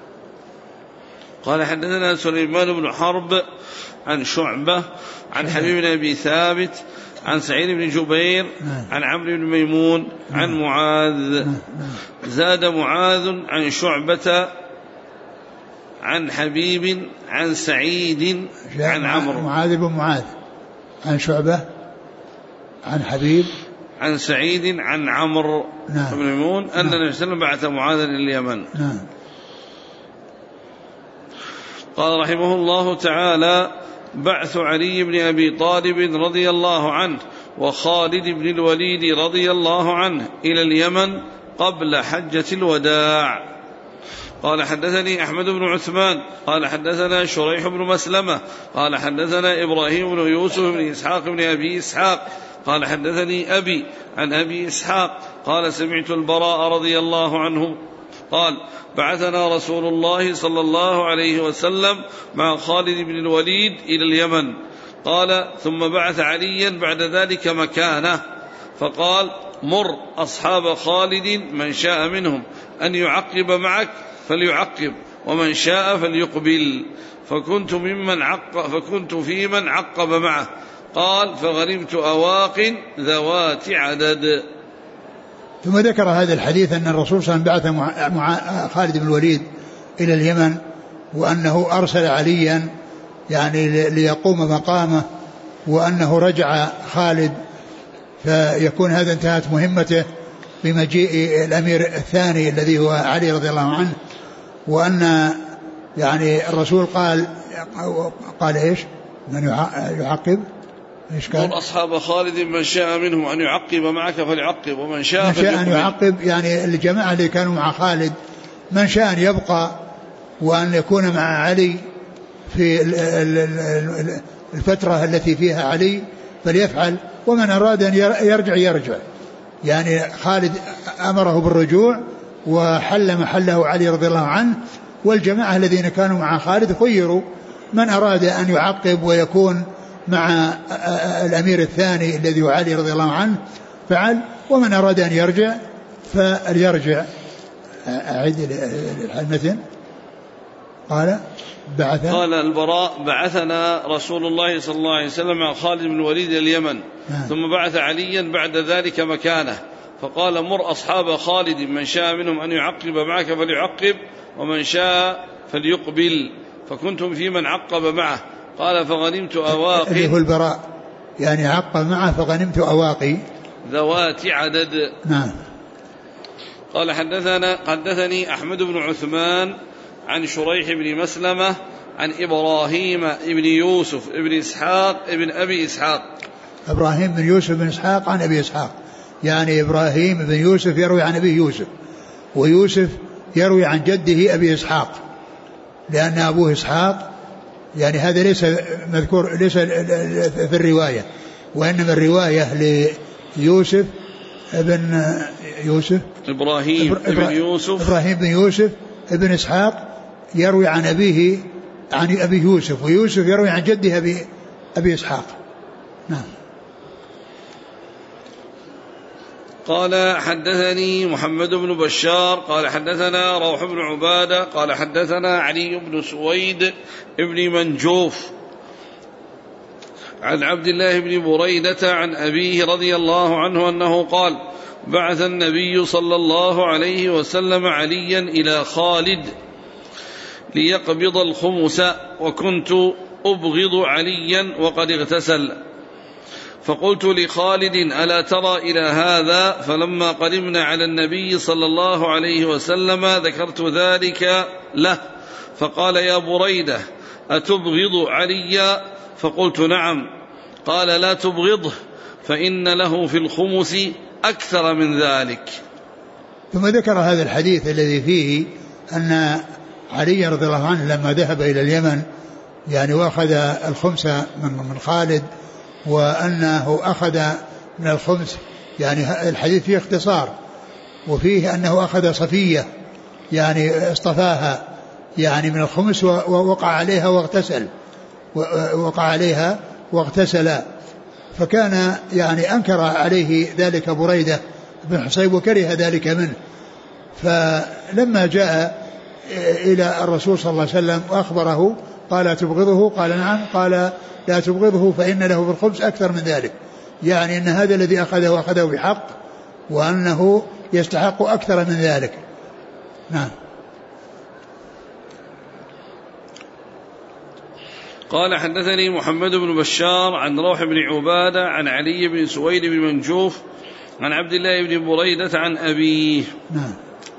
قال حدثنا سليمان بن حرب عن شعبة عن حبيب بن أبي ثابت عن سعيد بن جبير عن عمرو بن ميمون عن معاذ. زاد معاذ عن شعبة عن حبيب عن سعيد عن عمرو. معاذ بن معاذ عن شعبة عن حبيب عن سعيد عن عمرو بن ميمون أن النبي صلى الله عليه وسلم بعث معاذا إلى اليمن. قال رحمه الله تعالى: بعث علي بن أبي طالب رضي الله عنه وخالد بن الوليد رضي الله عنه إلى اليمن قبل حجة الوداع. قال حدثني أحمد بن عثمان قال حدثنا شريح بن مسلمة قال حدثنا إبراهيم بن يوسف بن إسحاق بن أبي إسحاق قال حدثني أبي عن أبي إسحاق قال سمعت البراء رضي الله عنه قال: بعثنا رسول الله صلى الله عليه وسلم مع خالد بن الوليد إلى اليمن. قال: ثم بعث عليا بعد ذلك مكانه، فقال: مر أصحاب خالد من شاء منهم أن يعقب معك فليعقب، ومن شاء فليقبل. فكنت في من عقب معه. قال: فغنمت أواق ذوات عدد. ثم ذكر هذا الحديث أن الرسول صلى الله عليه وسلم بعث خالد بن الوليد إلى اليمن، وأنه أرسل عليا يعني ليقوم مقامه، وأنه رجع خالد، فيكون هذا انتهت مهمته بمجيء الأمير الثاني الذي هو علي رضي الله عنه. وأن يعني الرسول قال إيش؟ من يعقب؟ مر أصحاب خالد من شاء منهم أن يعقب معك فليعقب، ومن شاء أن يعقب، يعني الجماعة اللي كانوا مع خالد من شاء أن يبقى وأن يكون مع علي في الفترة التي فيها علي فليفعل، ومن أراد أن يرجع. يعني خالد أمره بالرجوع وحل محله علي رضي الله عنه، والجماعة الذين كانوا مع خالد خيروا، من أراد أن يعقب ويكون مع الأمير الثاني الذي هو علي رضي الله عنه فعل، ومن أراد أن يرجع فليرجع. أعد المتن. قال البراء: بعثنا رسول الله صلى الله عليه وسلم مع خالد بن الوليد إلى اليمن، ثم بعث عليا بعد ذلك مكانه، فقال: مر أصحاب خالد من شاء منهم أن يعقب معك فليعقب، ومن شاء فليقبل. فكنتم في من عقب معه. قال: فغنمت أواقي، اللي هو البراء يعني عقب معه، فغنمت أواقي ذوات عدد. نعم. قال حدثني أحمد بن عثمان عن شريح بن مسلمة عن إبراهيم بن يوسف بن إسحاق بن أبي إسحاق. إبراهيم بن يوسف بن إسحاق عن أبي إسحاق، يعني إبراهيم بن يوسف يروي عن أبي يوسف، ويوسف يروي عن جده أبي إسحاق، لأن أبوه إسحاق، يعني هذا ليس مذكور ليس في الرواية، وإنما الرواية ليوسف ابن يوسف إبراهيم بن يوسف ابن إسحاق يروي عن أبيه عن أبي يوسف، ويوسف يروي عن جده أبي إسحاق. نعم. قال حدثني محمد بن بشار قال حدثنا روح بن عبادة قال حدثنا علي بن سويد بن منجوف عن عبد الله بن بريدة عن أبيه رضي الله عنه أنه قال: بعث النبي صلى الله عليه وسلم عليا إلى خالد ليقبض الخمس، وكنت أبغض عليا وقد اغتسل، فقلت لخالد: ألا ترى إلى هذا؟ فلما قدمنا على النبي صلى الله عليه وسلم ذكرت ذلك له، فقال: يا بريدة، أتبغض عليا؟ فقلت: نعم. قال: لا تبغضه، فإن له في الخمس أكثر من ذلك. ثم ذكر هذا الحديث الذي فيه أن علي رضي الله عنه لما ذهب إلى اليمن يعني وأخذ الخمس من خالد، وأنه أخذ من الخمس، يعني الحديث فيه اختصار، وفيه أنه أخذ صفية يعني اصطفاها يعني من الخمس ووقع عليها واغتسل، فكان يعني أنكر عليه ذلك بريدة بن حصيب وكره ذلك منه، فلما جاء إلى الرسول صلى الله عليه وسلم وأخبره قال: تبغضه؟ قال: نعم. قال: لا تبغضه، فإن له في الخبز أكثر من ذلك، يعني أن هذا الذي أخذه بحق، وأنه يستحق أكثر من ذلك. نعم. قال حدثني محمد بن بشار عن روح بن عبادة عن علي بن سويد بن منجوف عن عبد الله بن بريدة عن أبيه. نعم.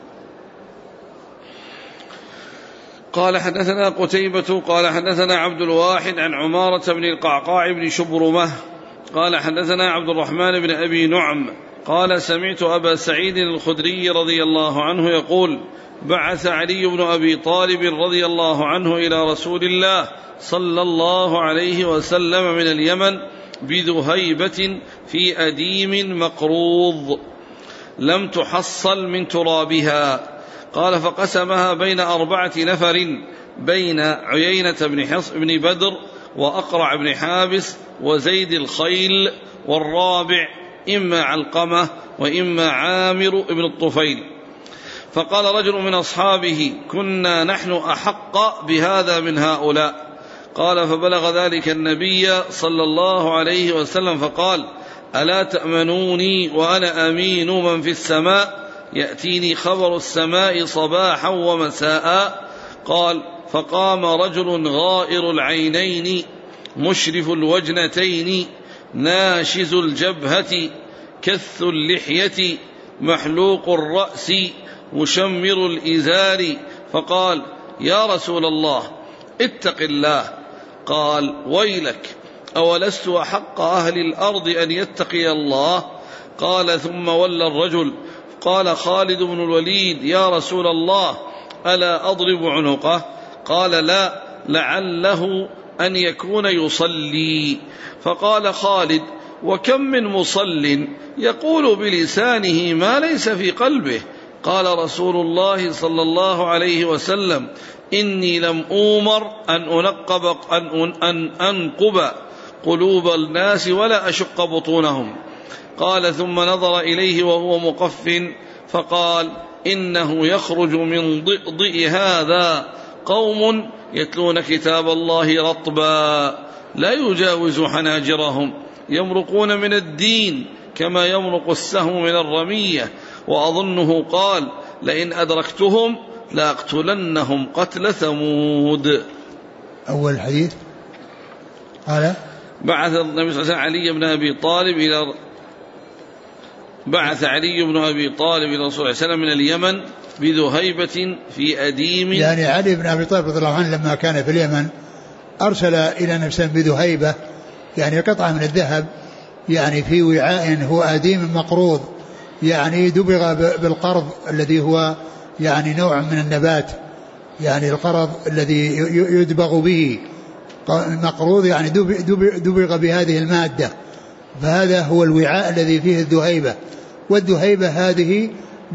قال حدثنا قتيبة قال حدثنا عبد الواحد عن عمارة بن القعقاع بن شبرمة قال حدثنا عبد الرحمن بن أبي نعم قال: سمعت أبا سعيد الخدري رضي الله عنه يقول: بعث علي بن أبي طالب رضي الله عنه إلى رسول الله صلى الله عليه وسلم من اليمن بذهيبة في أديم مقروض لم تحصل من ترابها. قال: فقسمها بين 4 نفر، بين عيينة بن بدر وأقرع بن حابس وزيد الخيل، والرابع إما علقمة وإما عامر بن الطفيل. فقال رجل من أصحابه: كنا نحن أحق بهذا من هؤلاء. قال: فبلغ ذلك النبي صلى الله عليه وسلم فقال: ألا تأمنوني وأنا أمين من في السماء؟ يأتيني خبر السماء صباحا ومساء. قال: فقام رجل غائر العينين مشرف الوجنتين ناشز الجبهة كث اللحية محلوق الرأس مشمر الإزار، فقال: يا رسول الله، اتق الله. قال: ويلك، أولست أحق أهل الأرض أن يتقي الله؟ قال: ثم ولى الرجل. قال خالد بن الوليد: يا رسول الله، ألا أضرب عنقه؟ قال: لا، لعله أن يكون يصلي. فقال خالد: وكم من مصل يقول بلسانه ما ليس في قلبه؟ قال رسول الله صلى الله عليه وسلم: إني لم أومر أن أنقب قلوب الناس ولا أشق بطونهم. قال: ثم نظر إليه وهو مقف فقال: إنه يخرج من ضئضئ هذا قوم يتلون كتاب الله رطبا لا يجاوز حناجرهم، يمرقون من الدين كما يمرق السهم من الرمية، وأظنه قال: لئن أدركتهم لأقتلنهم قتل ثمود. أول الحديث قال: بعث النبي صلى الله عليه وسلم علي بن أبي طالب إلى بعث علي بن أبي طالب إلى رسول الله صلى الله عليه وسلم من اليمن بذهيبة في أديم. يعني علي بن أبي طالب رضي الله عنه لما كان في اليمن أرسل إلى نفسه بذهيبة يعني قطعة من الذهب يعني في وعاء هو أديم مقروض يعني دبغ بالقرض الذي هو يعني نوع من النبات يعني القرض الذي يدبغ به مقروض يعني دبغ بهذه المادة فهذا هو الوعاء الذي فيه الذهيبة. والذهيبة هذه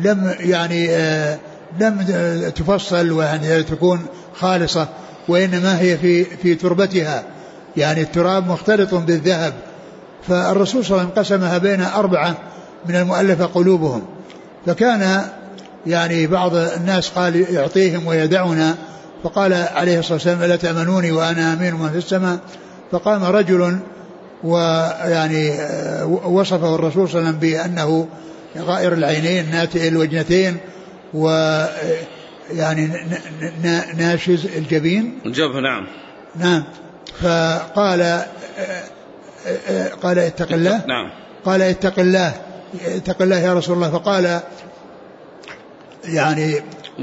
لم تفصل ويعني تكون خالصة وإنما هي في تربتها يعني التراب مختلط بالذهب. فالرسول صلى الله عليه وسلم قسمها بين 4 من المؤلفة قلوبهم فكان يعني بعض الناس قال يعطيهم ويدعنا فقال عليه الصلاة والسلام ألا تأمنوني وأنا أمين من في السماء. فقام رجل ويعني وصفه الرسول صلى الله عليه وسلم بأنه غائر العينين ناتئ الوجنتين ويعني ناشز الجبين الجبهة. نعم. فقال اتق الله. نعم. قال اتق الله يا رسول الله. فقال يعني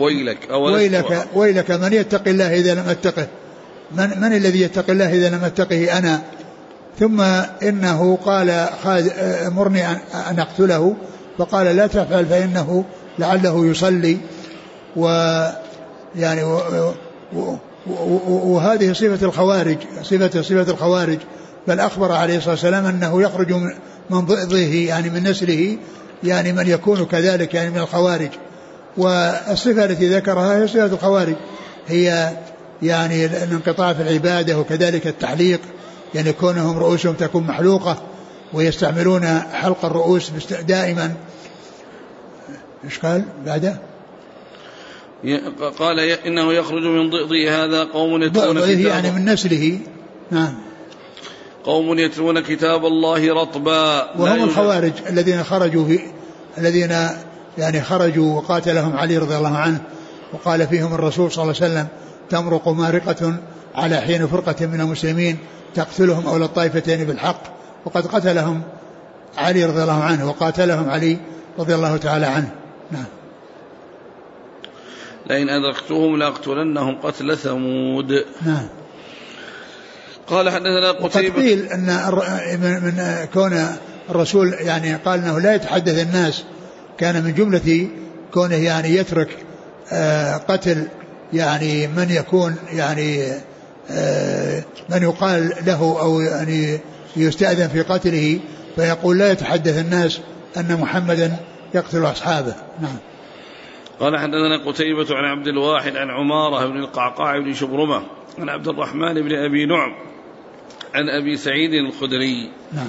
ويلك من يتق الله إذا لم أتقه من الذي يتق الله إذا لم أتقه أنا. ثم إنه قال أمرني أن أقتله فقال لا تفعل فإنه لعله يصلي ويعني وهذه صفة الخوارج صفة الخوارج. بل أخبر عليه الصلاة والسلام أنه يخرج من ضئضه يعني من نسله يعني من يكون كذلك يعني من الخوارج. والصفة التي ذكرها هي صفة الخوارج هي يعني الانقطاع في العبادة وكذلك التحليق يعني كونهم رؤوسهم تكون محلوقة ويستعملون حلق الرؤوس دائما. إيش قال بعده؟ قال إنه يخرج من ضئضه هذا قوم يتلون كتاب يعني من نسله. نعم. قوم يتلون كتاب الله رطبا وهم الخوارج الذين يعني خرجوا وقاتلهم علي رضي الله عنه وقال فيهم الرسول صلى الله عليه وسلم تمرق مارقة على حين فرقة من المسلمين تقتلهم أولى الطائفتين بالحق وقد قتلهم علي رضي الله عنه وقاتلهم علي رضي الله تعالى عنه. نعم. لئن أدركتهم لأقتلنهم قتل ثمود. نعم. قال حدثنا قتيبة. وقد قيل أن من كون الرسول يعني قال أنه لا يتحدث الناس كان من جملة كونه يعني يترك قتل يعني من يكون يعني من يقال له أو يعني يستأذن في قتله فيقول لا يتحدث الناس أن محمدا يقتل أصحابه. نعم. قال حدثنا قتيبة عن عبد الواحد عن عمارة بن القعقاع بن شبرمة عن عبد الرحمن بن أبي نعم عن أبي سعيد الخدري. نعم.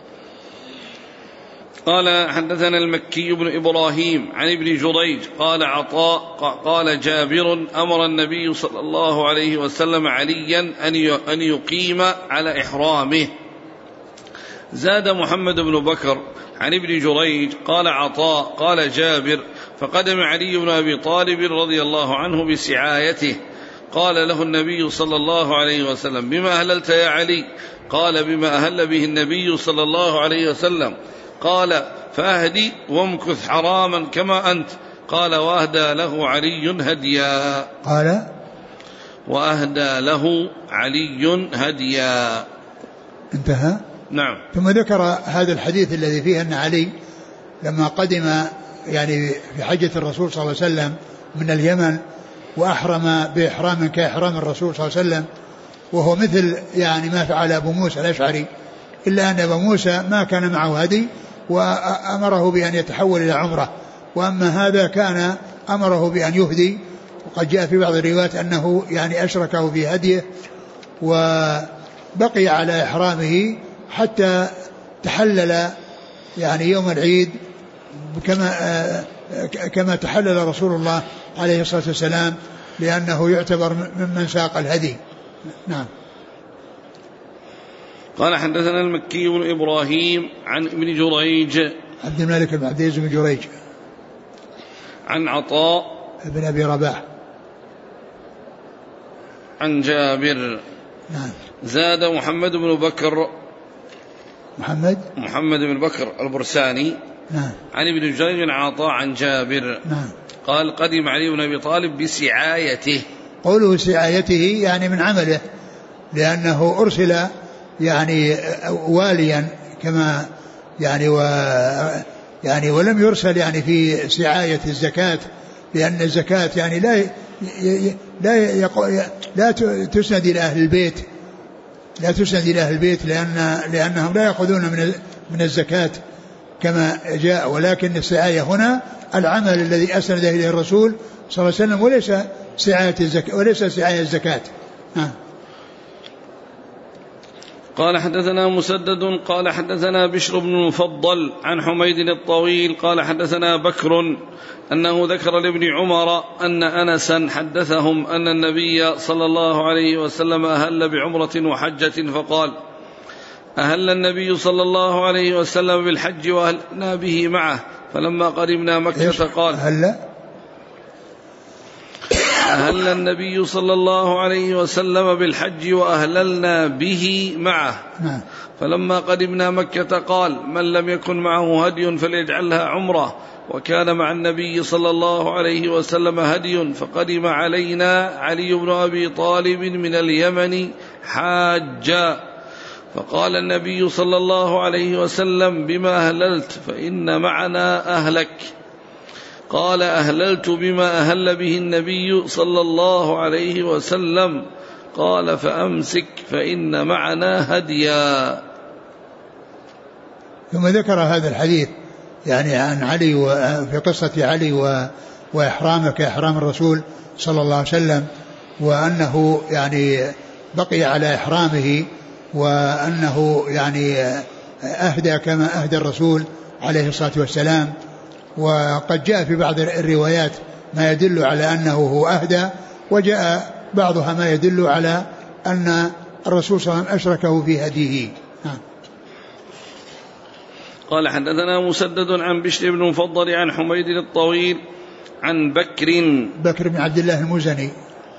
قال حدثنا المكي بن إبراهيم عن ابن جريج قال عطاء قال جابر أمر النبي صلى الله عليه وسلم عليا أن يقيم على إحرامه. زاد محمد بن بكر عن ابن جريج قال عطاء قال جابر فقدم علي بن أبي طالب رضي الله عنه بسعايته قال له النبي صلى الله عليه وسلم بما أهللت يا علي؟ قال بما أهل به النبي صلى الله عليه وسلم. قال فأهدي وامكث حراما كما أنت. قال وأهدى له علي هديا. قال وأهدى له علي هديا. انتهى. نعم. ثم ذكر هذا الحديث الذي فيه أن علي لما قدم يعني في حجة الرسول صلى الله عليه وسلم من اليمن وأحرم بإحرام كإحرام الرسول صلى الله عليه وسلم وهو مثل يعني ما فعل أبو موسى الأشعري إلا أن أبو موسى ما كان معه هدي وأمره بأن يتحول إلى عمره وأما هذا كان أمره بأن يهدي. وقد جاء في بعض الروايات أنه يعني أشركه في هديه وبقي على إحرامه حتى تحلل يعني يوم العيد كما تحلل رسول الله عليه الصلاة والسلام لأنه يعتبر ممن ساق الهدي. نعم. قال حدثنا المكي بن إبراهيم عن ابن جريج عبد الملك بن عبد العزيز بن جريج عن عطاء بن أبي رباح عن جابر. نعم. زاد محمد بن بكر محمد بن بكر البرساني نعم. عن ابن جريج عن عطاء عن جابر نعم. قال قدم علي بن أبي طالب بسعايته. قوله سعايته يعني من عمله، لأنه أرسل يعني واليا كما يعني ولم يرسل يعني في سعاية الزكاة، لأن الزكاة يعني لا تسند إلى أهل البيت، لا تسند إلى أهل البيت لأنهم لا يأخذون من الزكاة كما جاء، ولكن السعاية هنا العمل الذي أسند إليه الرسول صلى الله عليه وسلم، وليس سعاية الزكاة، وليس سعاية الزكاة. قال حدثنا مسدد قال حدثنا بشر بن المفضل عن حميد الطويل قال حدثنا بكر أنه ذكر لابن عمر أن أنسا حدثهم أن النبي صلى الله عليه وسلم أهل بعمرة وحجة، فقال أهل النبي صلى الله عليه وسلم بالحج وأهلنا به معه، فلما قدمنا مكة قال أهل النبي صلى الله عليه وسلم بالحج وأهللنا به معه، فلما قدمنا مكة قال من لم يكن معه هدي فليجعلها عمرة، وكان مع النبي صلى الله عليه وسلم هدي، فقدم علينا علي بن أبي طالب من اليمن حاجا، فقال النبي صلى الله عليه وسلم بما أهللت؟ فإن معنا أهلك. قال أهللت بما أهل به النبي صلى الله عليه وسلم. قال فأمسك فإن معنا هديا. ثم ذكر هذا الحديث يعني عن علي وفي قصة علي وإحرامه كإحرام الرسول صلى الله عليه وسلم، وأنه يعني بقي على إحرامه، وأنه يعني أهدى كما أهدى الرسول عليه الصلاة والسلام. وقد جاء في بعض الروايات ما يدل على أنه هو أهدى، وجاء بعضها ما يدل على أن الرسول صلى الله عليه وسلم أشركه في هديه. قال حدثنا مسدد عن بشر بن المفضل عن حميد الطويل عن بكر بن عبد الله المزني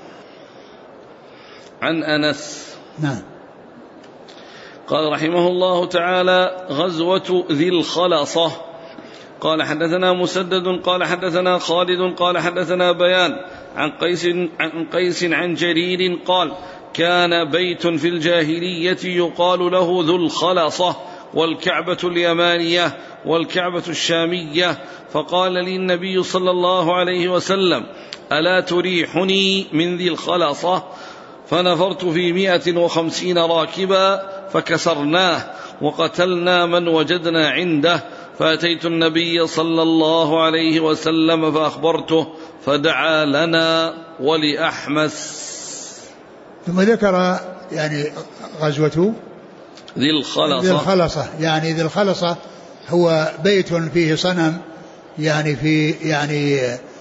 عن أنس. نعم. قال رحمه الله تعالى غزوة ذي الخلصة. قال حدثنا مسدد قال حدثنا خالد قال حدثنا بيان عن قيس عن جرير قال كان بيت في الجاهلية يقال له ذو الخلصة، والكعبة اليمانية والكعبة الشامية، فقال لي النبي صلى الله عليه وسلم ألا تريحني من ذي الخلصة؟ فنفرت في 150 راكبا فكسرناه وقتلنا من وجدنا عنده، فأتيت النبي صلى الله عليه وسلم فأخبرته فدعا لنا ولأحمس. ثم ذكر يعني غزوة ذي الخلصة. يعني ذي الخلصة هو بيت فيه صنم، يعني في يعني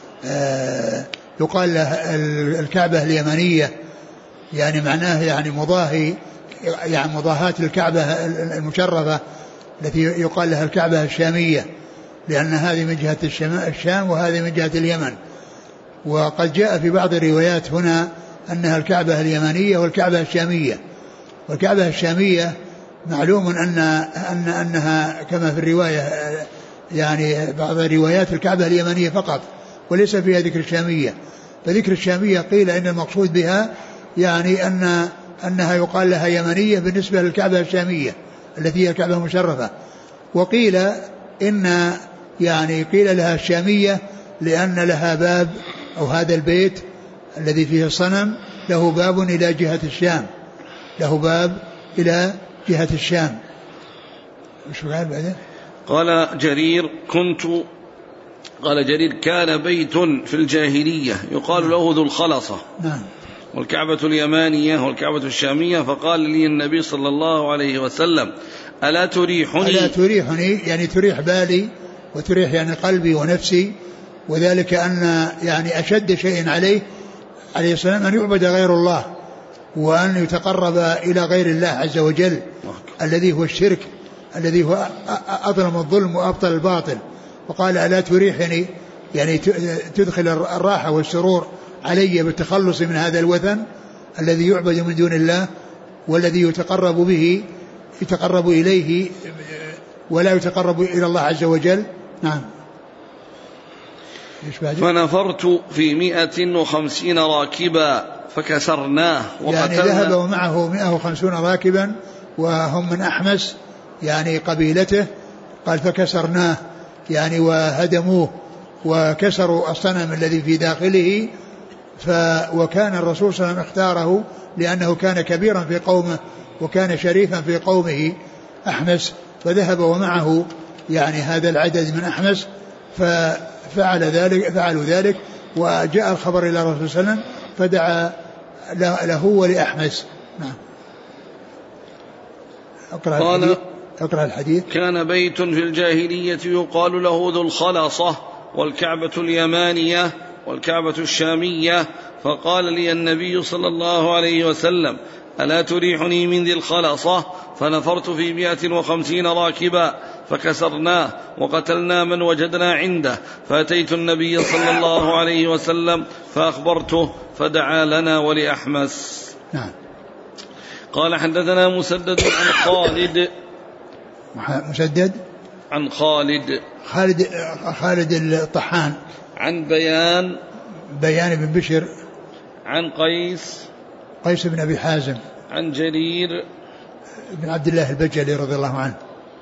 يقال له الكعبة اليمنية، يعني معناه يعني مضاهي، يعني مضاهاة الكعبة المشرفة التي يقال لها الكعبة الشامية، لأن هذه من جهة الشام وهذه من جهة اليمن. وقد جاء في بعض الروايات هنا أنها الكعبة اليمنية والكعبة الشامية. والكعبة الشامية معلوم أنها كما في الرواية يعني بعض الروايات الكعبة اليمنية فقط وليس فيها ذكر الشامية. فذكر الشامية قيل إن المقصود بها يعني أنها يقال لها يمنية بالنسبة للكعبة الشامية التي هي الكعبة المشرفة. وقيل إن يعني قيل لها الشامية لأن لها باب، أو هذا البيت الذي فيه الصنم له باب إلى جهة الشام، له باب إلى جهة الشام. مش قال بعدين؟ قال جرير كان بيت في الجاهلية يقال له ذو الخلصة. نعم. والكعبة اليمانية والكعبة الشامية، فقال لي النبي صلى الله عليه وسلم ألا تريحني يعني تريح بالي وتريح يعني قلبي ونفسي، وذلك أن يعني أشد شيء عليه السلام أن يعبد غير الله، وأن يتقرب إلى غير الله عز وجل الذي هو الشرك، الذي هو أظلم الظلم وأبطل الباطل. وقال ألا تريحني يعني تدخل الراحة والسرور علي بالتخلص من هذا الوثن الذي يعبد من دون الله، والذي يتقرب إليه ولا يتقرب إلى الله عز وجل نعم. فنفرت في 150 راكبا فكسرناه يعني ذهب ومعه 150 راكبا وهم من أحمس يعني قبيلته. قال فكسرناه يعني وهدموه وكسروا الصنم الذي في داخله. وكان الرسول صلى الله عليه وسلم اختاره لأنه كان كبيرا في قومه وكان شريفا في قومه أحمس، فذهب ومعه يعني هذا العدد من أحمس فعلوا ذلك وجاء الخبر إلى الرسول صلى الله عليه وسلم فدعا له ولأحمس. نعم. اقرأ الحديث. كان بيت في الجاهلية يقال له ذو الخلصة والكعبة اليمانية والكعبة الشامية، فقال لي النبي صلى الله عليه وسلم ألا تريحني من ذي الخلصة؟ فنفرت في 150 راكبا فكسرناه وقتلنا من وجدنا عنده، فأتيت النبي صلى الله عليه وسلم فأخبرته فدعا لنا ولأحمس. نعم. قال حدثنا مسدد عن خالد عن خالد الطحان عن بيان بن بشر عن قيس بن أبي حازم عن جرير بن عبد الله البجلي رضي الله عنه.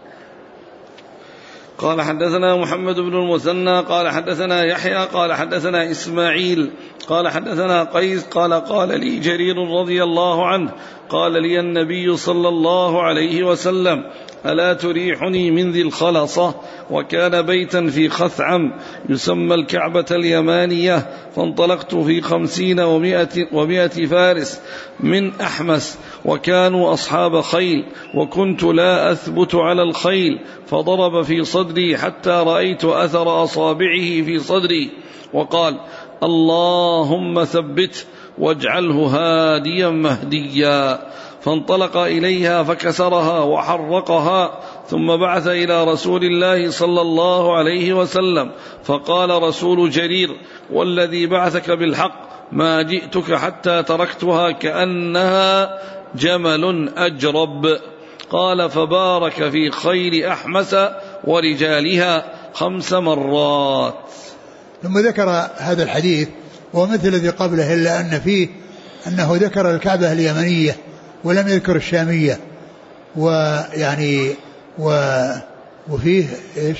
قال حدثنا محمد بن المثنى قال حدثنا يحيى قال حدثنا إسماعيل قال حدثنا قيس قال لي جرير رضي الله عنه قال لي النبي صلى الله عليه وسلم ألا تريحني من ذي الخلصة؟ وكان بيتا في خثعم يسمى الكعبة اليمانية، فانطلقت في 50 و100 فارس من أحمس وكانوا أصحاب خيل، وكنت لا أثبت على الخيل، فضرب في صدري حتى رأيت أثر أصابعه في صدري وقال اللهم ثبت واجعله هاديا مهديا، فانطلق إليها فكسرها وحرقها، ثم بعث إلى رسول الله صلى الله عليه وسلم فقال رسول جرير والذي بعثك بالحق ما جئتك حتى تركتها كأنها جمل أجرب. قال فبارك في خيل أحمس ورجالها 5 مرات. ثم ذكر هذا الحديث ومثل الذي قبله إلا أن فيه أنه ذكر الكعبة اليمنية ولم يذكر الشامية، ويعني وفيه إيش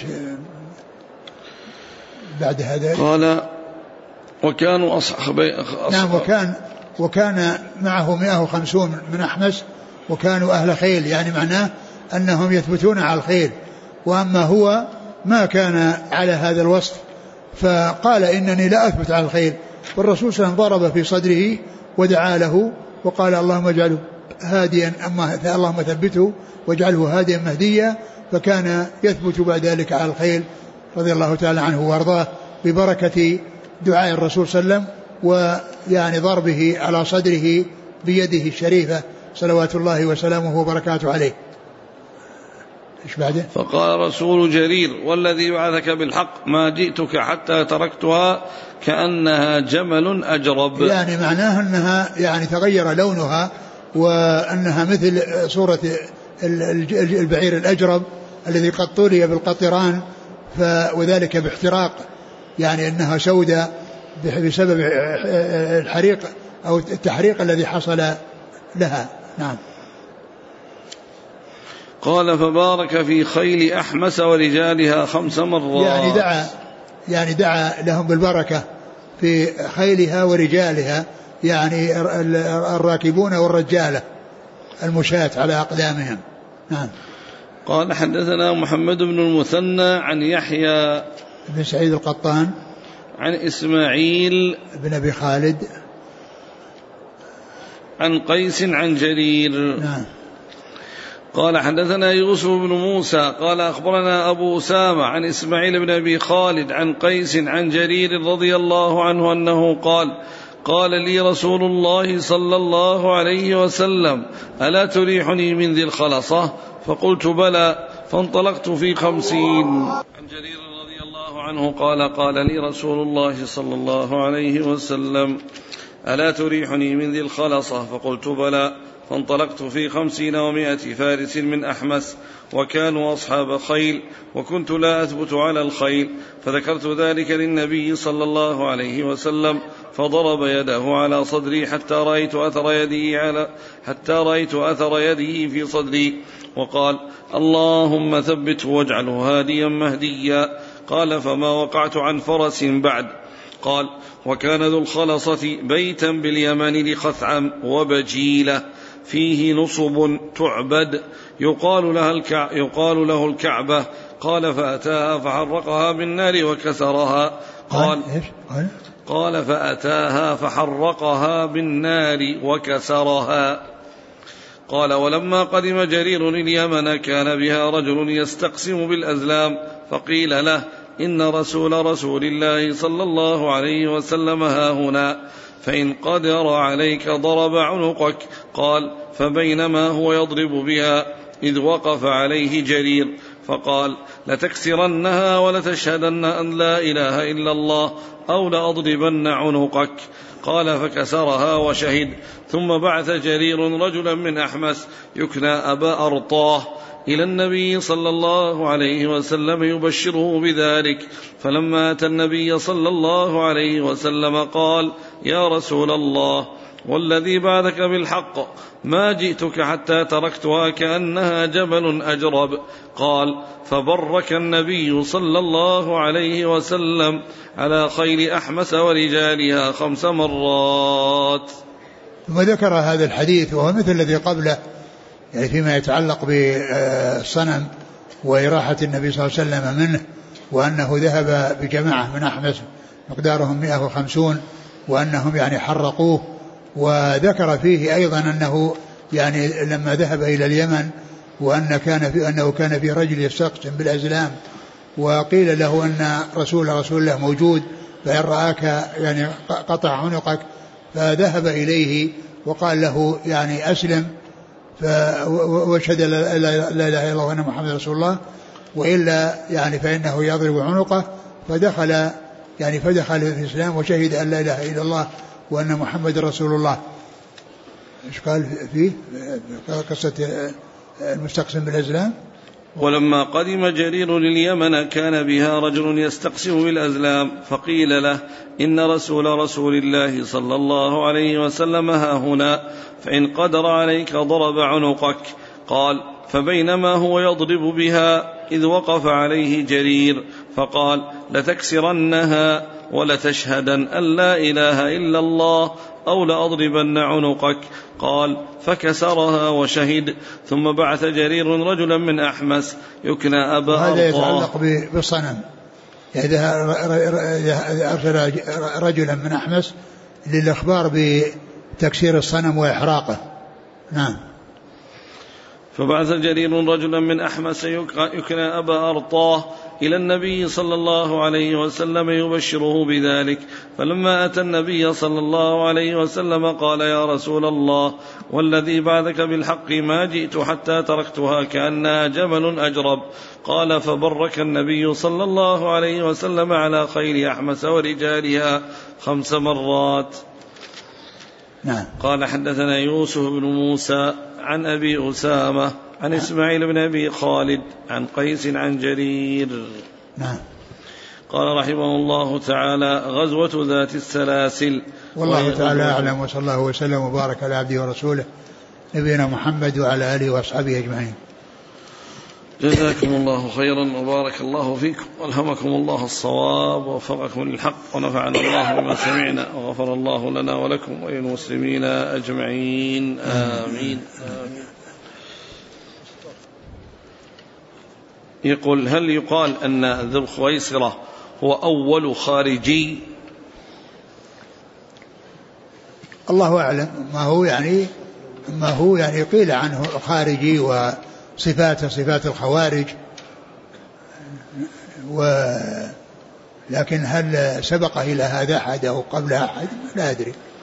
بعد هذا؟ قال وكانوا أصحاب. نعم. وكان معه 150 من أحمس وكانوا أهل خيل، يعني معناه أنهم يثبتون على الخيل، وأما هو ما كان على هذا الوصف، فقال إنني لا أثبت على الخيل. والرسول صلى الله عليه وسلم ضرب في صدره ودعا له وقال اللهم اجعله هاديا، اللهم ثبته واجعله هاديا مهديا، فكان يثبت بعد ذلك على الخيل رضي الله تعالى عنه وارضاه ببركة دعاء الرسول صلى الله عليه وسلم ويعني ضربه على صدره بيده الشريفة صلوات الله وسلامه وبركاته عليه. إيش بعده؟ فقال رسول جرير والذي بعثك بالحق ما جئتك حتى تركتها كأنها جمل أجرب، يعني معناها أنها يعني تغير لونها وأنها مثل صورة البعير الأجرب الذي قد طولي بالقطران، وذلك باحتراق، يعني أنها سوداء بسبب الحريق أو التحريق الذي حصل لها. نعم. قال فبارك في خيل أحمس ورجالها 5 مرات، يعني دعا لهم بالبركة في خيلها ورجالها، يعني الراكبون والرجالة المشاة على أقدامهم. نعم. قال حدثنا محمد بن المثنى عن يحيى بن سعيد القطان عن إسماعيل بن أبي خالد عن قيس عن جرير. نعم. قال حدثنا يوسف بن موسى قال أخبرنا أبو أسامة عن إسماعيل بن أبي خالد عن قيس عن جرير رضي الله عنه أنه قال لي رسول الله صلى الله عليه وسلم ألا تريحني من ذي الخلصة؟ فقلت بلى، فانطلقت في 50. عن جرير رضي الله عنه قال لي رسول الله صلى الله عليه وسلم ألا تريحني من ذي الخلصة؟ فقلت بلى، فانطلقت في 50 و100 فارس من أحمس، وكانوا أصحاب خيل، وكنت لا أثبت على الخيل، فذكرت ذلك للنبي صلى الله عليه وسلم، فضرب يده على صدري حتى رأيت أثر يده في صدري، وقال: اللهم ثبته واجعله هاديا مهديا. قال: فما وقعت عن فرس بعد. قال: وكان ذو الخلصة بيتا باليمن لخثعم وبجيلة فيه نصب تعبد يقال له الكعبة. قال: فأتاها فحرقها بالنار وكسرها. قال: فأتاها فحرقها بالنار وكسرها. قال: ولما قدم جرير اليمن كان بها رجل يستقسم بالأزلام، فقيل له: إن رسول الله صلى الله عليه وسلم هاهنا، فإن قدر عليك ضرب عنقك. قال: فبينما هو يضرب بها إذ وقف عليه جرير فقال: لتكسرنها ولتشهدن أن لا إله إلا الله أو لأضربن عنقك. قال: فكسرها وشهد. ثم بعث جرير رجلا من أحمس يكنى أبا أرطاه إلى النبي صلى الله عليه وسلم يبشره بذلك، فلما أتى النبي صلى الله عليه وسلم قال: يا رسول الله، والذي بعثك بالحق ما جئتك حتى تركتها كأنها جبل أجرب. قال: فبرك النبي صلى الله عليه وسلم على خيل أحمس ورجالها 5 مرات. ثم ذكر هذا الحديث وهو مثل الذي قبله، يعني فيما يتعلق بالصنم وإراحة النبي صلى الله عليه وسلم منه، وأنه ذهب بجماعة من أحمس مقدارهم 150 وأنهم يعني حرقوه. وذكر فيه أيضا أنه يعني لما ذهب إلى اليمن وأنه كان في رجل يستقسم بالأزلام، وقيل له أن رسول الله موجود، فإن رآك يعني قطع عنقك، فذهب إليه وقال له يعني أسلم واشهد لا إله إلا الله وأن محمد رسول الله، وإلا يعني فإنه يضرب عنقه. فدخل في الإسلام وشهد أن لا إله إلا الله وأن محمد رسول الله. إيش قال فيه قصة المستقسم بالأزلام؟ ولما قدم جرير اليمن كان بها رجل يستقسم بالأزلام، فقيل له: إن رسول الله صلى الله عليه وسلم هاهنا، فإن قدر عليك ضرب عنقك. قال: فبينما هو يضرب بها إذ وقف عليه جرير فقال: لتكسرنها ولتشهدن أن لا إله إلا الله أو لأضربن عنقك. قال: فكسرها وشهد. ثم بعث جرير رجلا من أحمس يكنى أبا أرطاه. هذا يتعلق بالصنم، إذا أرسل رجلا من أحمس للإخبار بتكسير الصنم وإحراقه. نعم. فبعث جرير رجلا من أحمس يكنى أبا أرطاه إلى النبي صلى الله عليه وسلم يبشره بذلك، فلما أتى النبي صلى الله عليه وسلم قال: يا رسول الله، والذي بعثك بالحق ما جئت حتى تركتها كأنها جبل أجرب. قال: فبرك النبي صلى الله عليه وسلم على خيل أحمس ورجالها 5 مرات. نعم. قال: حدثنا يوسف بن موسى عن أبي أسامة عن إسماعيل بن أبي خالد عن قيس عن جرير. نعم. قال رحمه الله تعالى: غزوة ذات السلاسل. والله تعالى أعلم، وصلى الله وسلم وبارك على عبده ورسوله نبينا محمد وعلى آله وأصحابه أجمعين. جزاكم الله خيرا وبارك الله فيكم وألهمكم الله الصواب ووفقكم للحق ونفعنا الله بما سمعنا وغفر الله لنا ولكم وللمسلمين أجمعين. آمين. يقول: هل يقال أن ذو الخويصرة هو أول خارجي؟ الله أعلم. ما هو يعني قيل عنه خارجي صفات الخوارج، لكن هل سبق إلى هذا أحد أو قبل أحد لا أدري.